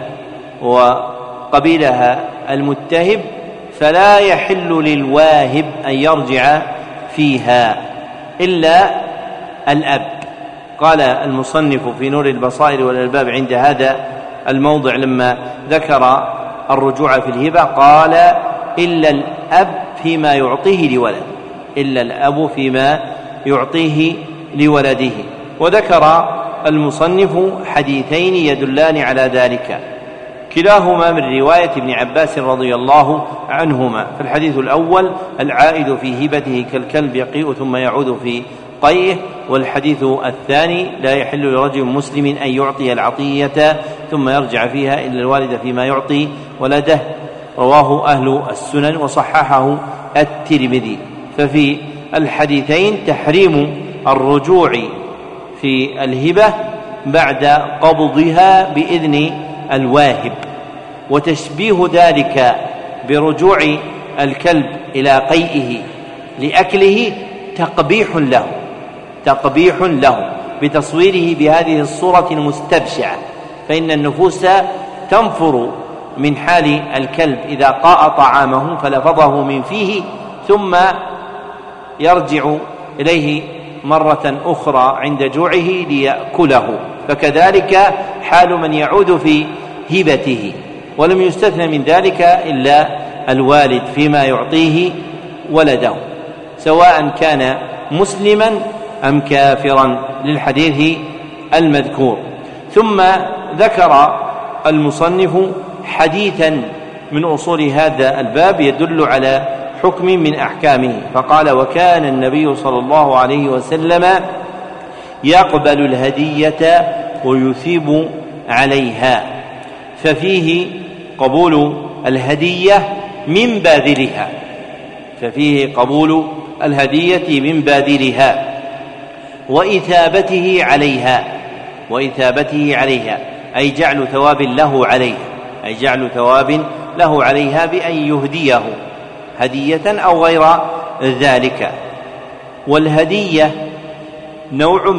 وقبلها المتهب فلا يحل للواهب أن يرجع فيها إلا الأب. قال المصنف في نور البصائر والألباب عند هذا الموضع لما ذكر الرجوع في الهبة قال: إلا الأب فيما يعطيه لولد، إلا الأب فيما يعطيه لولده. وذكر المصنف حديثين يدلان على ذلك. كلاهما من رواية ابن عباس رضي الله عنهما. فالحديث الأول العائد في هبته كالكلب يقيء ثم يعود في قيئه، والحديث الثاني لا يحل لرجل مسلم أن يعطي العطية ثم يرجع فيها إلا الوالد فيما يعطي ولده، رواه أهل السنن وصححه الترمذي. ففي الحديثين تحريم الرجوع في الهبة بعد قبضها بإذن الواهب، وتشبيه ذلك برجوع الكلب إلى قيئه لأكله تقبيح له بتصويره بهذه الصورة المستبشعة، فإن النفوس تنفر من حال الكلب إذا قاء طعامه فلفظه من فيه ثم يرجع إليه مرة أخرى عند جوعه ليأكله، فكذلك حال من يعود في هبته. ولم يستثنى من ذلك إلا الوالد فيما يعطيه ولده سواء كان مسلما أم كافرا للحديث المذكور. ثم ذكر المصنف حديثا من أصول هذا الباب يدل على حكم من أحكامه، فقال: وكان النبي صلى الله عليه وسلم يقبل الهدية ويثيب عليها، ففيه قبول الهدية من باذلها وإثابته عليها أي جعل ثواب له عليها بأن يهديه هدية أو غير ذلك. والهدية نوع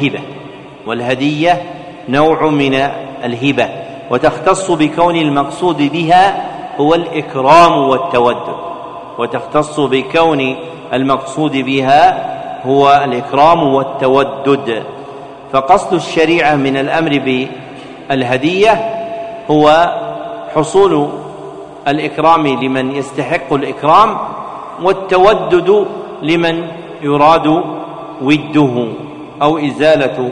من الهبة وتختص بكون المقصود بها هو الإكرام والتودد. فقصد الشريعة من الأمر بالهدية هو حصول الإكرام لمن يستحق الإكرام، والتودد لمن يراد وده أو إزالة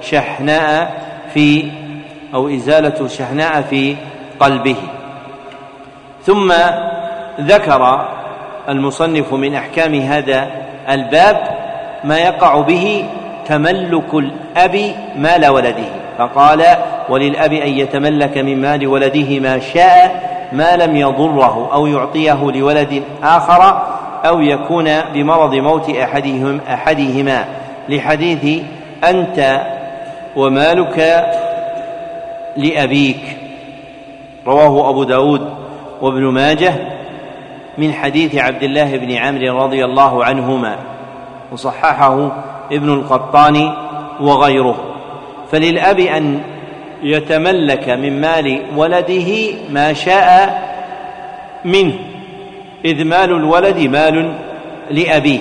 شحناء في قلبه. ثم ذكر المصنف من أحكام هذا الباب ما يقع به تملك الأب مال ولده، فقال: وللأب أن يتملك من مال ولده ما شاء ما لم يضره أو يعطيه لولد آخر أو يكون بمرض موت أحدهما، لحديث أنت ومالك لأبيك، رواه أبو داود وابن ماجه من حديث عبد الله بن عمرو رضي الله عنهما، وصححه ابن القطان وغيره. فللأب أن يتملك من مال ولده ما شاء منه، إذ مال الولد مال لأبيه،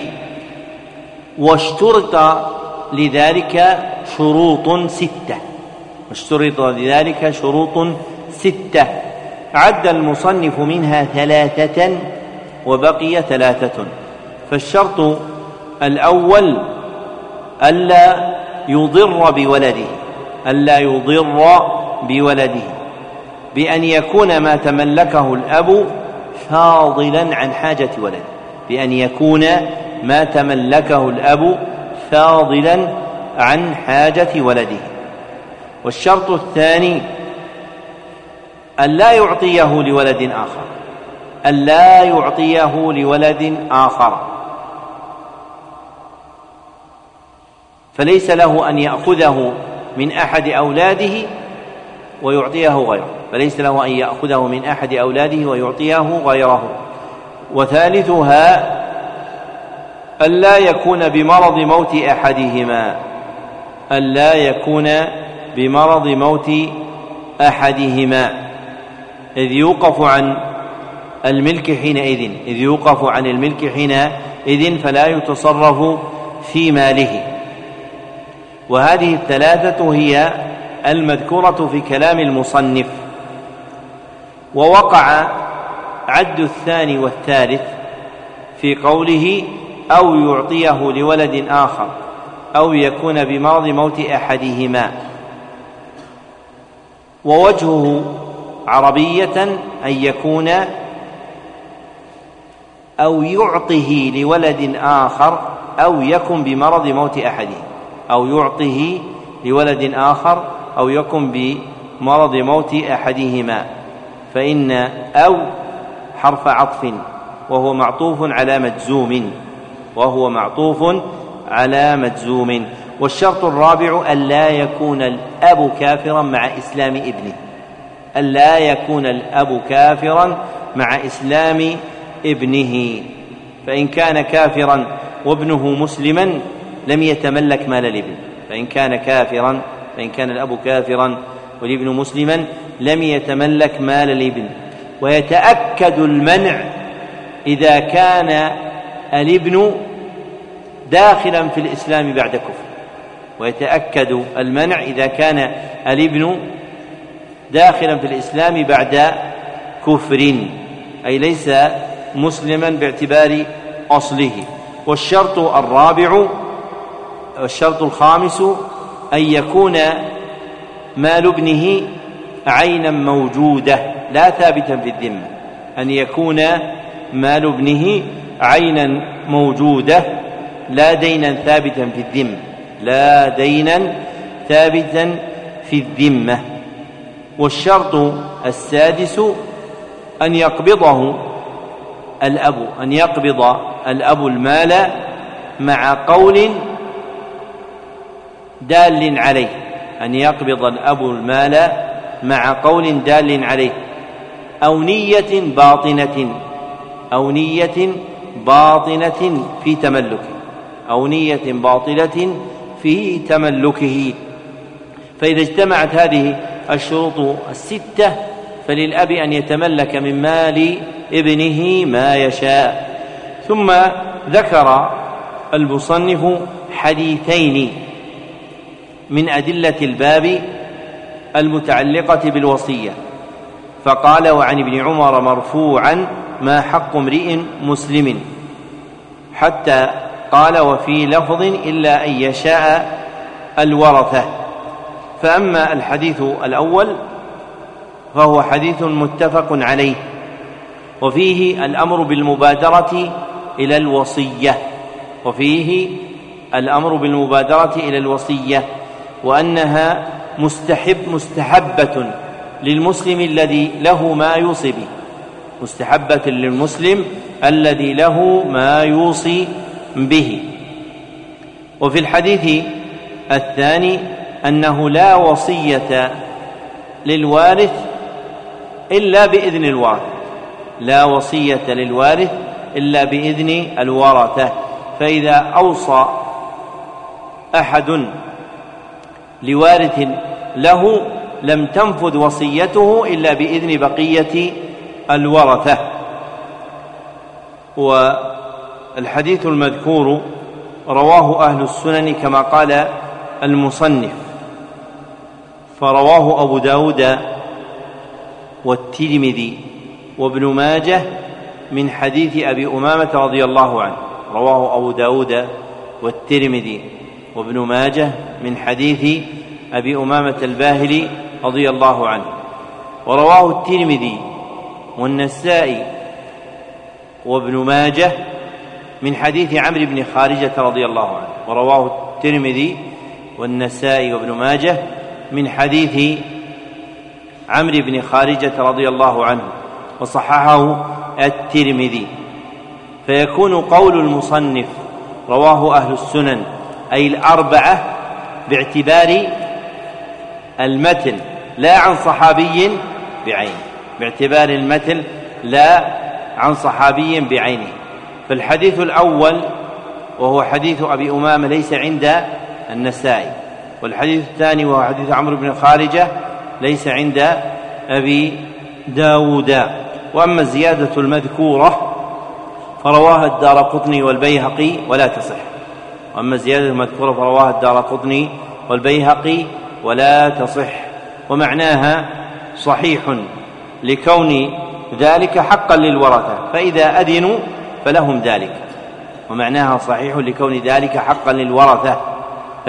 واشترط لذلك شروط ستة عد المصنف منها 3 وبقي 3. فالشرط الأول ألا يضر بولده بأن يكون ما تملكه الأب فاضلا عن حاجة ولده. والشرط الثاني ألا يعطيه لولد آخر، فليس له أن يأخذه من أحد أولاده ويعطيه غيره. وثالثها ألا يكون بمرض موت أحدهما إذ يوقف عن الملك حينئذ فلا يتصرف في ماله. وهذه 3 هي المذكورة في كلام المصنف. ووقع عد الثاني والثالث في قوله أو يعطيه لولد آخر أو يكون بمرض موت أحدهما. ووجهه عربية أن يكون أو يعطه لولد آخر أو يكن بمرض موت أحدهم، أو يعطه لولد آخر أو يكن بمرض موت أحدهما، فإن أو حرف عطف وهو معطوف على مجزوم. والشرط الرابع ألا يكون الأب كافرا مع إسلام ابنه، ألا يكون الأب كافرا مع إسلام ابنه، فإن كان كافرا وابنه مسلما لم يتملك مال الابن، فإن كان الأب كافرا والابن مسلما لم يتملك مال الابن. ويتأكد المنع إذا كان الابن داخلا في الإسلام بعد كفر، ويتأكد المنع إذا كان الابن داخلا في الإسلام بعد كفر، أي ليس مسلما باعتبار أصله. والشرط الخامس أن يكون مال ابنه عينا موجودة لا ثابتا في الذمة، أن يكون مال ابنه عينا موجودة لا دينا ثابتا في الذمة. والشرط السادس أن يقبض الأب المال مع قول دال عليه، أن يقبض الأب المال مع قول دال عليه، أو نية باطنة في تملكه، فإذا اجتمعت هذه الشروط الستة فللأب أن يتملك من مال ابنه ما يشاء. ثم ذكر المصنف حديثين من أدلة الباب المتعلقة بالوصية، فقال: وعن ابن عمر مرفوعا: ما حق امرئ مسلم، حتى قال: وفي لفظ إلا أن يشاء الورثة. فأما الحديث الأول فهو حديث متفق عليه، وفيه الأمر بالمبادرة إلى الوصية، وأنها مستحبة للمسلم الذي له ما يوصي به، وفي الحديث الثاني أنه لا وصية للوارث إلا بإذن الورثة، فإذا أوصى أحد لوارث له لم تنفذ وصيته إلا بإذن بقية الورثة. والحديث المذكور رواه أهل السنن كما قال المصنف، فرواه أبو داود والترمذي وابن ماجه من حديث أبي أمامة رضي الله عنه، رواه أبو داود والترمذي وابن ماجه من حديث أبي أمامة الباهلي رضي الله عنه، ورواه الترمذي والنسائي وابن ماجه من حديث عمرو بن خارجة رضي الله عنه، ورواه الترمذي والنسائي وابن ماجه من حديث عمرو بن خارجة رضي الله عنه، وصححه الترمذي. فيكون قول المصنف رواه أهل السنن أي الأربعة باعتبار المتن لا عن صحابي بعينه، فالحديث الأول وهو حديث أبي أمامة ليس عند النسائي، والحديث الثاني وهو حديث عمرو بن خارجة ليس عند أبي داود. وأما الزيادة المذكورة فرواها الدارقطني والبيهقي ولا تصح، ومعناها صحيح لكون ذلك حقا للورثة فإذا أذنوا فلهم ذلك،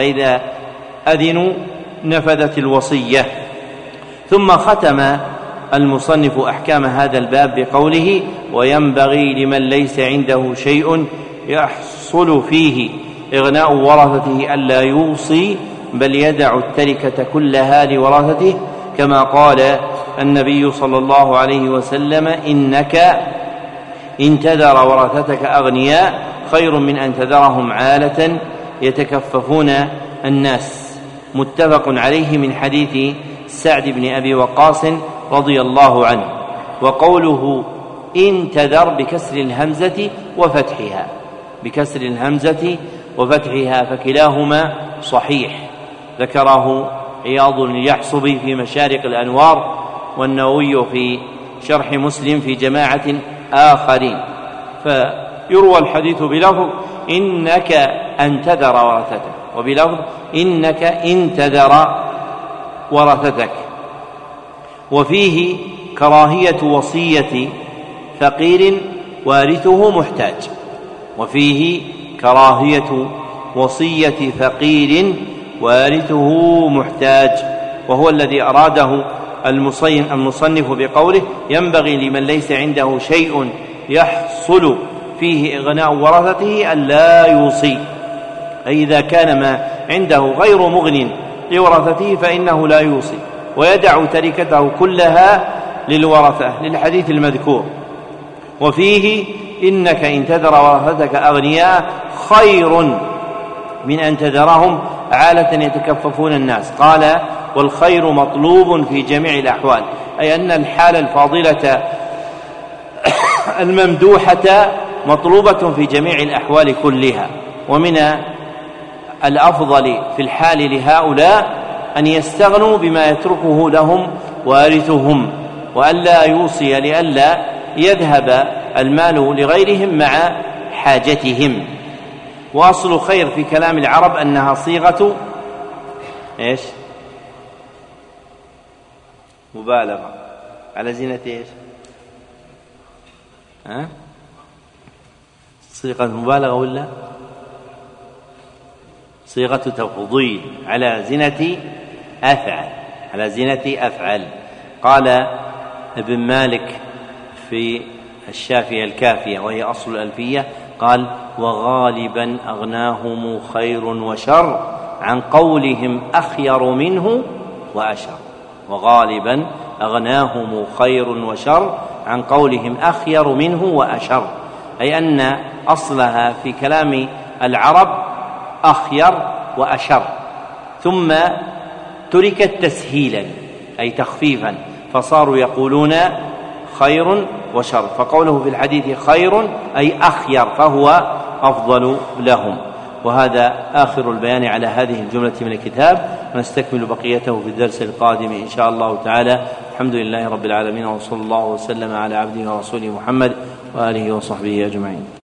نفذت الوصية. ثم ختم المصنف أحكام هذا الباب بقوله: وينبغي لمن ليس عنده شيء يحصل فيه إغناء ورثته ألا يوصي بل يدع التركة كلها لورثته، كما قال النبي صلى الله عليه وسلم: إنك إن تذر ورثتك أغنياء خير من أن تذرهم عالة يتكففون الناس. متفق عليه من حديث سعد بن أبي وقاص رضي الله عنه. وقوله إن تذر بكسر الهمزة وفتحها فكلاهما صحيح، ذكره عياض اليحصبي في مشارق الأنوار، والنووي في شرح مسلم في جماعة آخرين. فيروى الحديث بلفظ إنك أن تذر ورثتك، وبلفظ إنك إن تذر ورثتك. وفيه كراهية وصية فقير وارثه محتاج، وهو الذي أراده المصنف بقوله: ينبغي لمن ليس عنده شيء يحصل فيه إغناء ورثته ألا يوصي، أي إذا كان ما عنده غير مغن لورثته فإنه لا يوصي، ويدع تركته كلها للورثة، للحديث المذكور. وفيه إنك إن تذر ورثتك أغنياء خير من أن تذرهم عالة يتكففون الناس. قال: والخير مطلوب في جميع الأحوال، أي أن الحال الفاضلة الممدوحة مطلوبة في جميع الأحوال كلها. ومن الأفضل في الحال لهؤلاء أن يستغنوا بما يتركه لهم وارثهم، وألا يوصي لئلا يذهب المال لغيرهم مع حاجتهم. وأصل خير في كلام العرب أنها صيغة مبالغة على زينة صيغة مبالغة ولا صيغة تفضيل على زينة أفعل. قال ابن مالك في الشافية الكافية وهي أصل الألفية، قال: وغالبا أغناهم خير وشر عن قولهم أخير منه وأشر. وغالبا أغناهم خير وشر عن قولهم أخير منه وأشر، أي أن أصلها في كلام العرب أخير وأشر، ثم تركت تسهيلا أي تخفيفا، فصاروا يقولون خير وشر، فقوله في الحديث خير أي أخير فهو أفضل لهم. وهذا آخر البيان على هذه الجملة من الكتاب، ونستكمل بقيته في الدرس القادم إن شاء الله تعالى. الحمد لله رب العالمين، وصلى الله وسلم على عبده ورسوله محمد وآله وصحبه أجمعين.